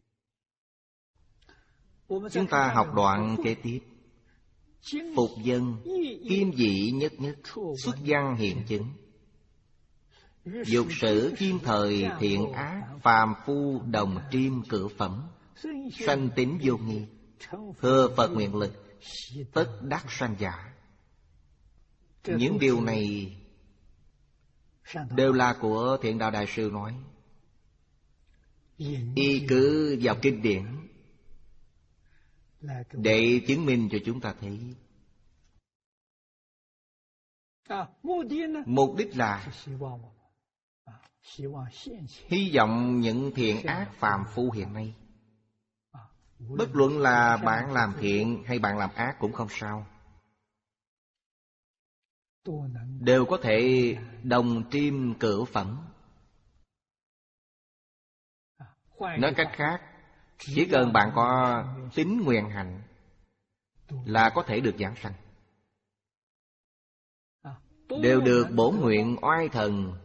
Speaker 1: Chúng ta học đoạn kế tiếp. Phục dân, kim dị nhất nhất, xuất văn hiện chứng. Dục sử kim thời thiện ác, phàm phu đồng triêm cử phẩm. Sanh tính vô nghi, thừa Phật nguyện lực, tất đắc sanh giả. Những điều này đều là của Thiện Đạo Đại Sư nói. Y cứ vào kinh điển để chứng minh cho chúng ta thấy. Mục đích là hy vọng những thiện ác phàm phu hiện nay, bất luận là bạn làm thiện hay bạn làm ác cũng không sao, đều có thể đồng triêm cửu phẩm. Nói cách khác, chỉ cần bạn có tín nguyện hành là có thể được giảng sanh, đều được bổn nguyện oai thần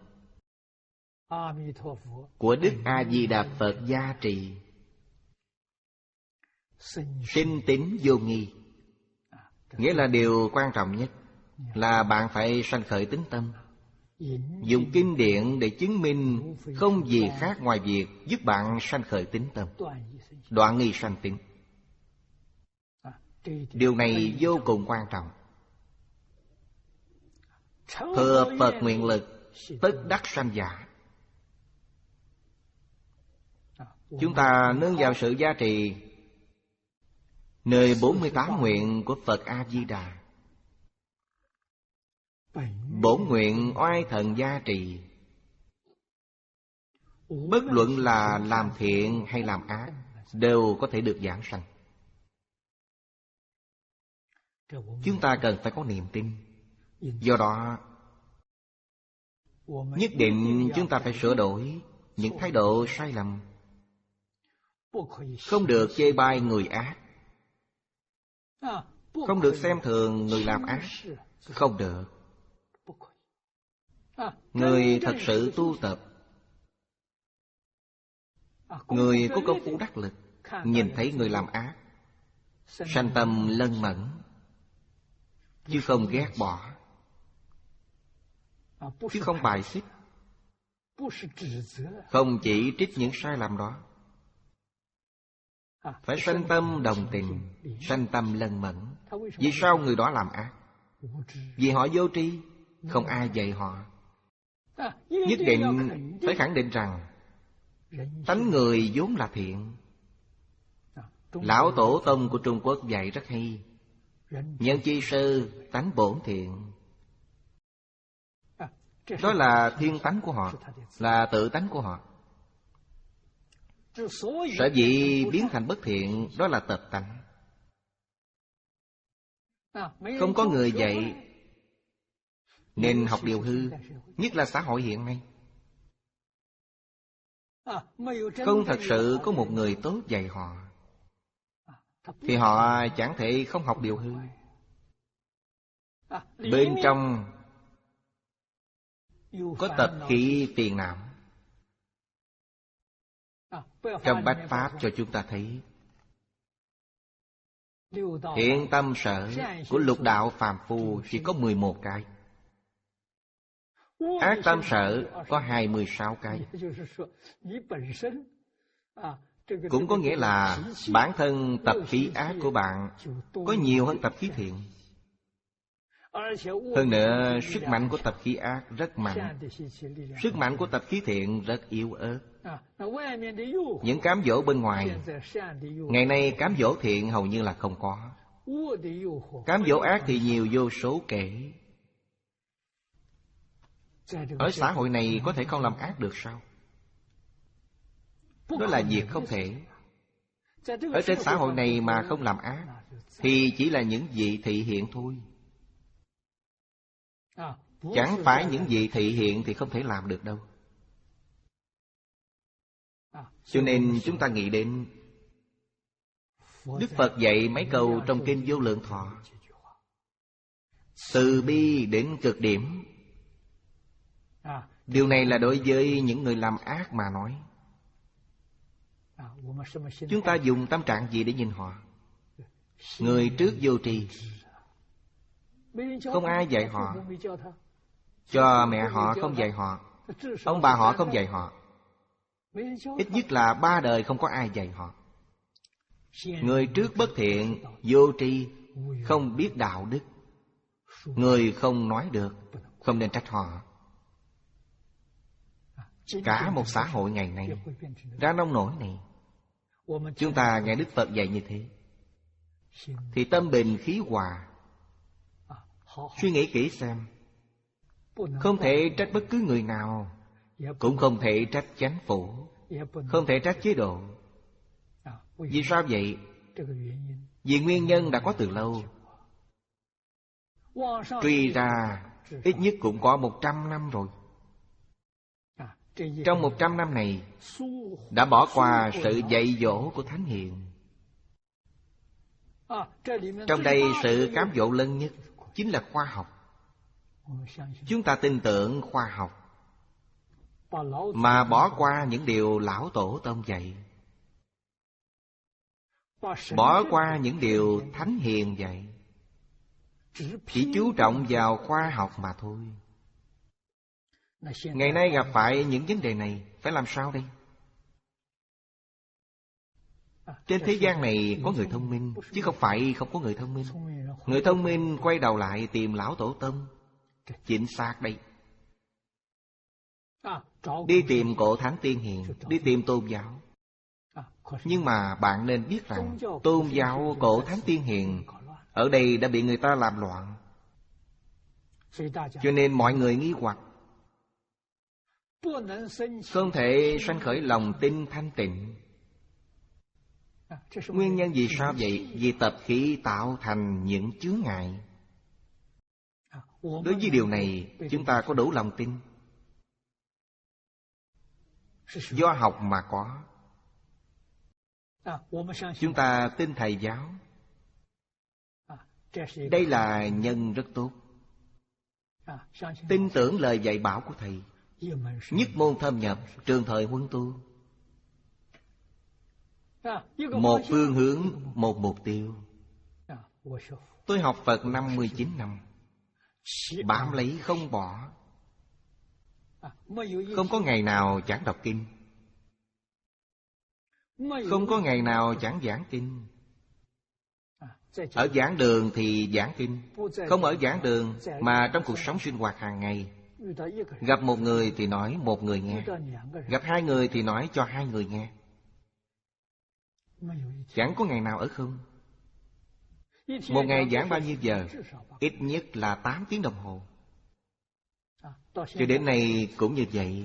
Speaker 1: của Đức A Di Đà Phật gia trì. Sinh tín vô nghi, nghĩa là điều quan trọng nhất. là bạn phải sanh khởi tín tâm. Dùng kinh điển để chứng minh không gì khác ngoài việc giúp bạn sanh khởi tín tâm, đoạn nghi sanh tín. Điều này vô cùng quan trọng. Thừa Phật nguyện lực, tất đắc sanh giả. Chúng ta nương vào sự gia trì nơi bốn mươi tám nguyện của Phật A-di-đà. Bổn nguyện oai thần gia trì, bất luận là làm thiện hay làm ác, đều có thể được giảng sanh. Chúng ta cần phải có niềm tin. Do đó, nhất định chúng ta phải sửa đổi những thái độ sai lầm. Không được chê bai người ác, không được xem thường người làm ác, không được. Người thật sự tu tập, người có công phu đắc lực, nhìn thấy người làm ác, sanh tâm lân mẫn, chứ không ghét bỏ, chứ không bài xích, không chỉ trích những sai lầm đó. Phải sanh tâm đồng tình, sanh tâm lân mẫn. Vì sao người đó làm ác? Vì họ vô tri, không ai dạy họ. Nhất định phải khẳng định rằng tánh người vốn là thiện. Lão Tổ Tông của Trung Quốc dạy rất hay: nhân chi sư, tánh bổn thiện. Đó là thiên tánh của họ, là tự tánh của họ. Sở dĩ biến thành bất thiện, đó là tập tánh. Không có người dạy nên học điều hư, nhất là xã hội hiện nay. Không thật sự có một người tốt dạy họ, thì họ chẳng thể không học điều hư. Bên trong có tập khí phiền não. Trong Bách Pháp cho chúng ta thấy thiện tâm sở của lục đạo phàm phu chỉ có mười một cái, ác tâm sở có hai mươi sáu cái. Cũng có nghĩa là bản thân tập khí ác của bạn có nhiều hơn tập khí thiện. Hơn nữa, sức mạnh của tập khí ác rất mạnh, sức mạnh của tập khí thiện rất yếu ớt. Những cám dỗ bên ngoài, ngày nay cám dỗ thiện hầu như là không có. Cám dỗ ác thì nhiều vô số kể. Ở xã hội này có thể không làm ác được sao? Đó là việc không thể. Ở trên xã hội này mà không làm ác thì chỉ là những vị thị hiện thôi. Chẳng phải những vị thị hiện thì không thể làm được đâu. Cho nên chúng ta nghĩ đến Đức Phật dạy mấy câu trong Kinh Vô Lượng Thọ: từ bi đến cực điểm. Điều này là đối với những người làm ác mà nói. Chúng ta dùng tâm trạng gì để nhìn họ? Người trước vô tri, không ai dạy họ, cho mẹ họ không dạy họ, ông bà họ không dạy họ, ít nhất là ba đời không có ai dạy họ. Người trước bất thiện, vô tri, không biết đạo đức, người không nói được, không nên trách họ. Cả một xã hội ngày nay ra nông nổi này, chúng ta nghe Đức Phật dạy như thế thì tâm bình khí hòa. Suy nghĩ kỹ xem, không thể trách bất cứ người nào, cũng không thể trách chánh phủ, không thể trách chế độ. Vì sao vậy? Vì nguyên nhân đã có từ lâu. Truy ra ít nhất cũng có một trăm năm rồi. Trong một trăm năm này đã bỏ qua sự dạy dỗ của Thánh Hiền. Trong đây sự cám dỗ lớn nhất chính là khoa học. Chúng ta tin tưởng khoa học mà bỏ qua những điều Lão Tổ Tông dạy, bỏ qua những điều Thánh Hiền dạy. chỉ chú trọng vào khoa học mà thôi. Ngày nay gặp phải những vấn đề này, phải làm sao đây? Trên thế gian này có người thông minh, chứ không phải không có người thông minh. Người thông minh quay đầu lại tìm lão tổ tông. Chính xác đây. Đi tìm cổ thánh tiên hiền, đi tìm tôn giáo. Nhưng mà bạn nên biết rằng tôn giáo cổ thánh tiên hiền ở đây đã bị người ta làm loạn. Cho nên mọi người nghi hoặc, không thể sanh khởi lòng tin thanh tịnh. Nguyên nhân vì sao vậy? Vì tập khí tạo thành những chướng ngại. Đối với điều này, chúng ta có đủ lòng tin. Do học mà có. Chúng ta tin thầy giáo. Đây là nhân rất tốt. Tin tưởng lời dạy bảo của thầy. Nhất môn thâm nhập, trường thời huấn tu. Một phương hướng, một mục tiêu. Tôi học Phật năm mươi chín năm, bám lấy không bỏ. Không có ngày nào chẳng đọc kinh, không có ngày nào chẳng giảng kinh. Ở giảng đường thì giảng kinh, không ở giảng đường mà trong cuộc sống sinh hoạt hàng ngày. Gặp một người thì nói một người nghe, gặp hai người thì nói cho hai người nghe. Chẳng có ngày nào ở không. Một ngày giảng bao nhiêu giờ? Ít nhất là tám tiếng đồng hồ. Cho đến nay cũng như vậy.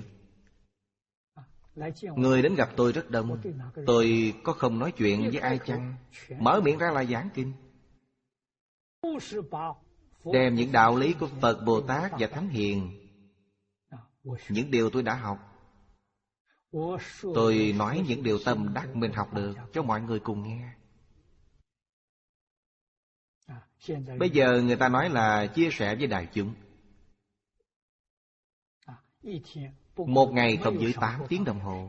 Speaker 1: Người đến gặp tôi rất đông. Tôi có không nói chuyện với ai chăng? Mở miệng ra là giảng kinh, đem những đạo lý của Phật, Bồ Tát và Thánh Hiền, những điều tôi đã học. Tôi nói những điều tâm đắc mình học được cho mọi người cùng nghe. Bây giờ người ta nói là chia sẻ với đại chúng. Một ngày không dưới tám tiếng đồng hồ.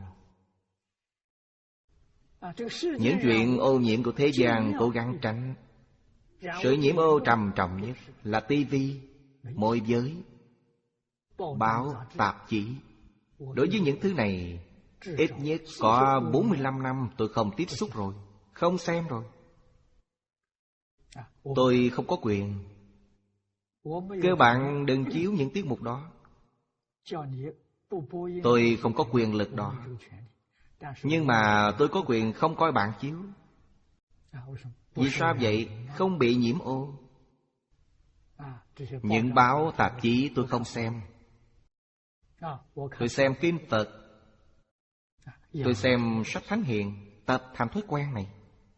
Speaker 1: Những chuyện ô nhiễm của thế gian cố gắng tránh. Sự nhiễm ô trầm trọng nhất là tivi, môi giới, báo, tạp chí. Đối với những thứ này, ít nhất có bốn mươi lăm năm tôi không tiếp xúc rồi, không xem rồi. Tôi không có quyền. Cơ bạn đừng chiếu những tiết mục đó. Tôi không có quyền lực đó. Nhưng mà tôi có quyền không coi bạn chiếu. Vì sao vậy? Không bị nhiễm ô. Những báo, tạp chí tôi không xem. Tôi xem kinh Phật. Tôi xem sách Thánh Hiền. Tập thành thói quen này.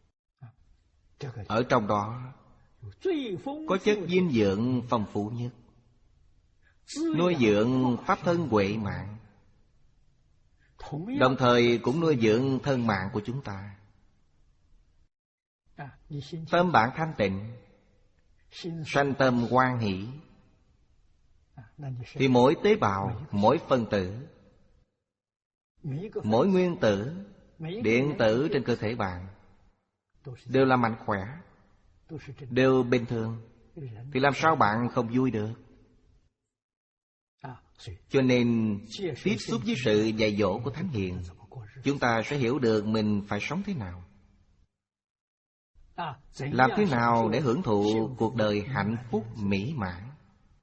Speaker 1: Ở trong đó có chất dinh dưỡng phong phú nhất, nuôi dưỡng pháp thân huệ mạng, đồng thời cũng nuôi dưỡng thân mạng của chúng ta. Tâm bạn thanh tịnh, sanh tâm hoan hỷ, thì mỗi tế bào, mỗi phân tử, mỗi nguyên tử, điện tử trên cơ thể bạn đều là mạnh khỏe, đều bình thường. Thì làm sao bạn không vui được? Cho nên tiếp xúc với sự dạy dỗ của Thánh Hiền, chúng ta sẽ hiểu được mình phải sống thế nào, làm thế nào để hưởng thụ cuộc đời hạnh phúc mỹ mãn.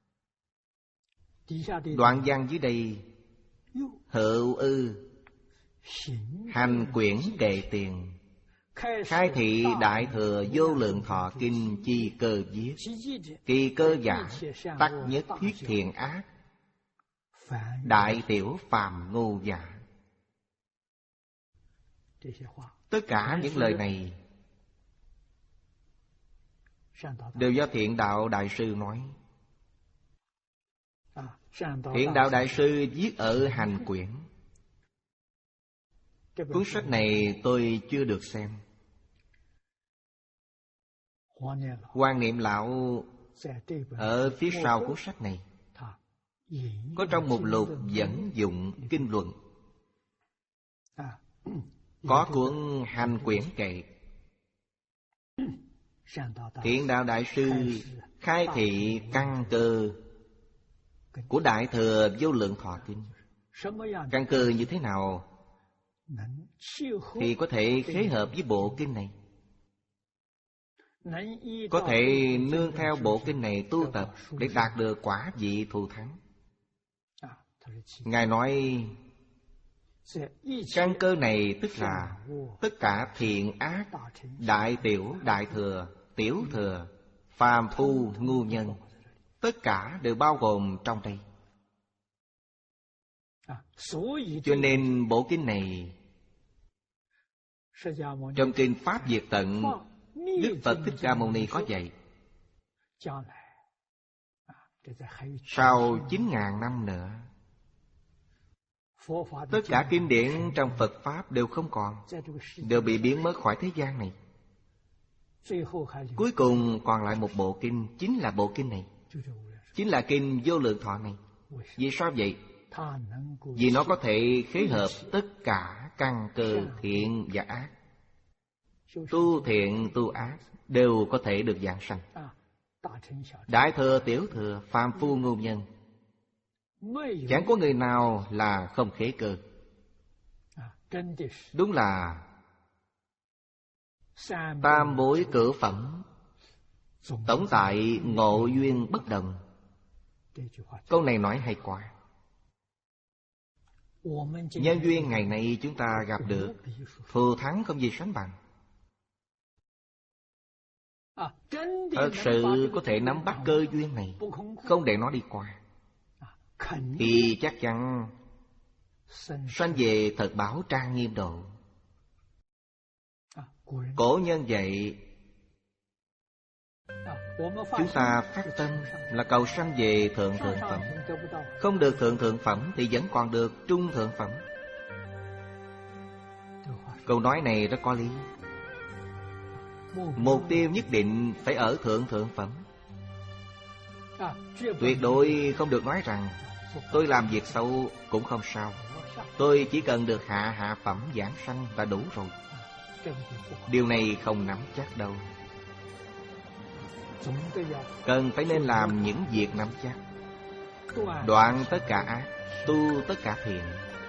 Speaker 1: Đoạn văn dưới đây: hữu ư hành quyển kệ tiền, khai thị đại thừa vô lượng thọ kinh chi cơ viết, kỳ cơ giả tắc nhất thiết thiện ác, đại tiểu phàm ngu giả. Tất cả những lời này đều do Thiện Đạo Đại Sư nói. Thiện Đạo Đại Sư viết ở hành quyển. Cuốn sách này tôi chưa được xem. Quan Niệm Lão ở phía sau cuốn sách này có trong mục lục dẫn dụng kinh luận, có cuốn hành quyển kệ. Thiện Đạo Đại Sư khai thị căn cơ của Đại Thừa Vô Lượng Thọ Kinh. Căn cơ như thế nào thì có thể khế hợp với bộ kinh này, có thể nương theo bộ kinh này tu tập để đạt được quả vị thù thắng. Ngài nói căn cơ này tức là tất cả thiện ác, đại tiểu, đại thừa, tiểu thừa, phàm phu, ngu nhân, tất cả đều bao gồm trong đây. Cho nên bộ kinh này, trong kinh Pháp Diệt Tận, Đức Phật Thích Ca Mâu Ni có dạy, sau chín ngàn năm nữa, tất cả kinh điển trong Phật Pháp đều không còn, đều bị biến mất khỏi thế gian này. Cuối cùng còn lại một bộ kinh, chính là bộ kinh này, chính là kinh Vô Lượng Thọ này. Vì sao vậy? Vì nó có thể khế hợp tất cả căn cơ thiện và ác. Tu thiện tu ác đều có thể được giảng sanh. Đại thừa tiểu thừa, phàm phu ngu nhân, chẳng có người nào là không khế cơ. Đúng là tam bối cửu phẩm, tổng tại ngộ duyên bất đồng. Câu này nói hay quá. Nhân duyên ngày nay chúng ta gặp được, thù thắng không gì sánh bằng. Thật sự có thể nắm bắt cơ duyên này, không để nó đi qua, thì chắc chắn sanh về thật báo trang nghiêm độ. Cổ nhân dạy chúng ta phát tâm là cầu sanh về thượng thượng phẩm. Không được thượng thượng phẩm thì vẫn còn được trung thượng phẩm. Câu nói này rất có lý. Mục tiêu nhất định phải ở thượng thượng phẩm. Tuyệt đối không được nói rằng tôi làm việc xấu cũng không sao, tôi chỉ cần được hạ hạ phẩm giảng sanh là đủ rồi. Điều này không nắm chắc đâu. Cần phải nên làm những việc nắm chắc. Đoạn tất cả ác, tu tất cả thiện.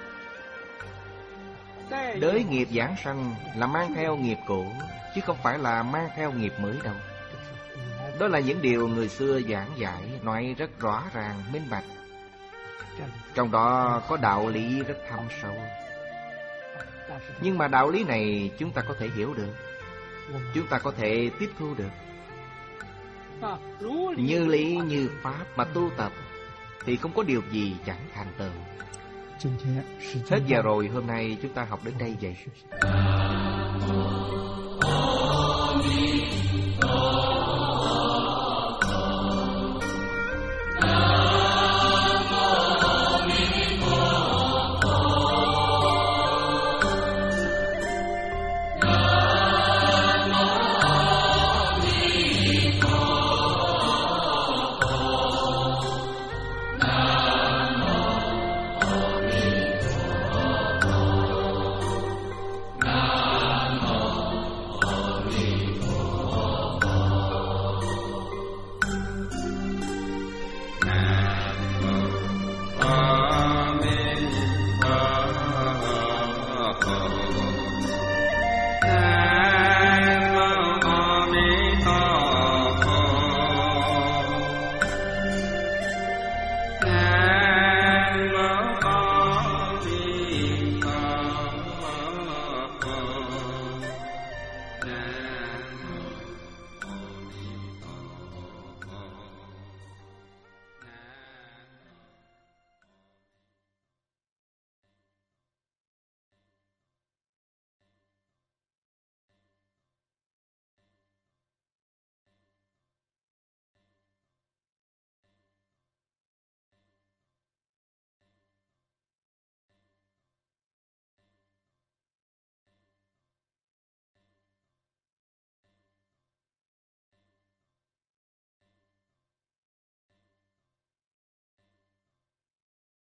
Speaker 1: Đới nghiệp giảng sanh là mang theo nghiệp cũ, chứ không phải là mang theo nghiệp mới đâu. Đó là những điều người xưa giảng giải, nói rất rõ ràng, minh bạch. Trong đó có đạo lý rất thâm sâu. Nhưng mà đạo lý này chúng ta có thể hiểu được, chúng ta có thể tiếp thu được. Như lý như pháp mà tu tập thì không có điều gì chẳng thành tựu. Hết giờ rồi, hôm nay chúng ta học đến đây vậy.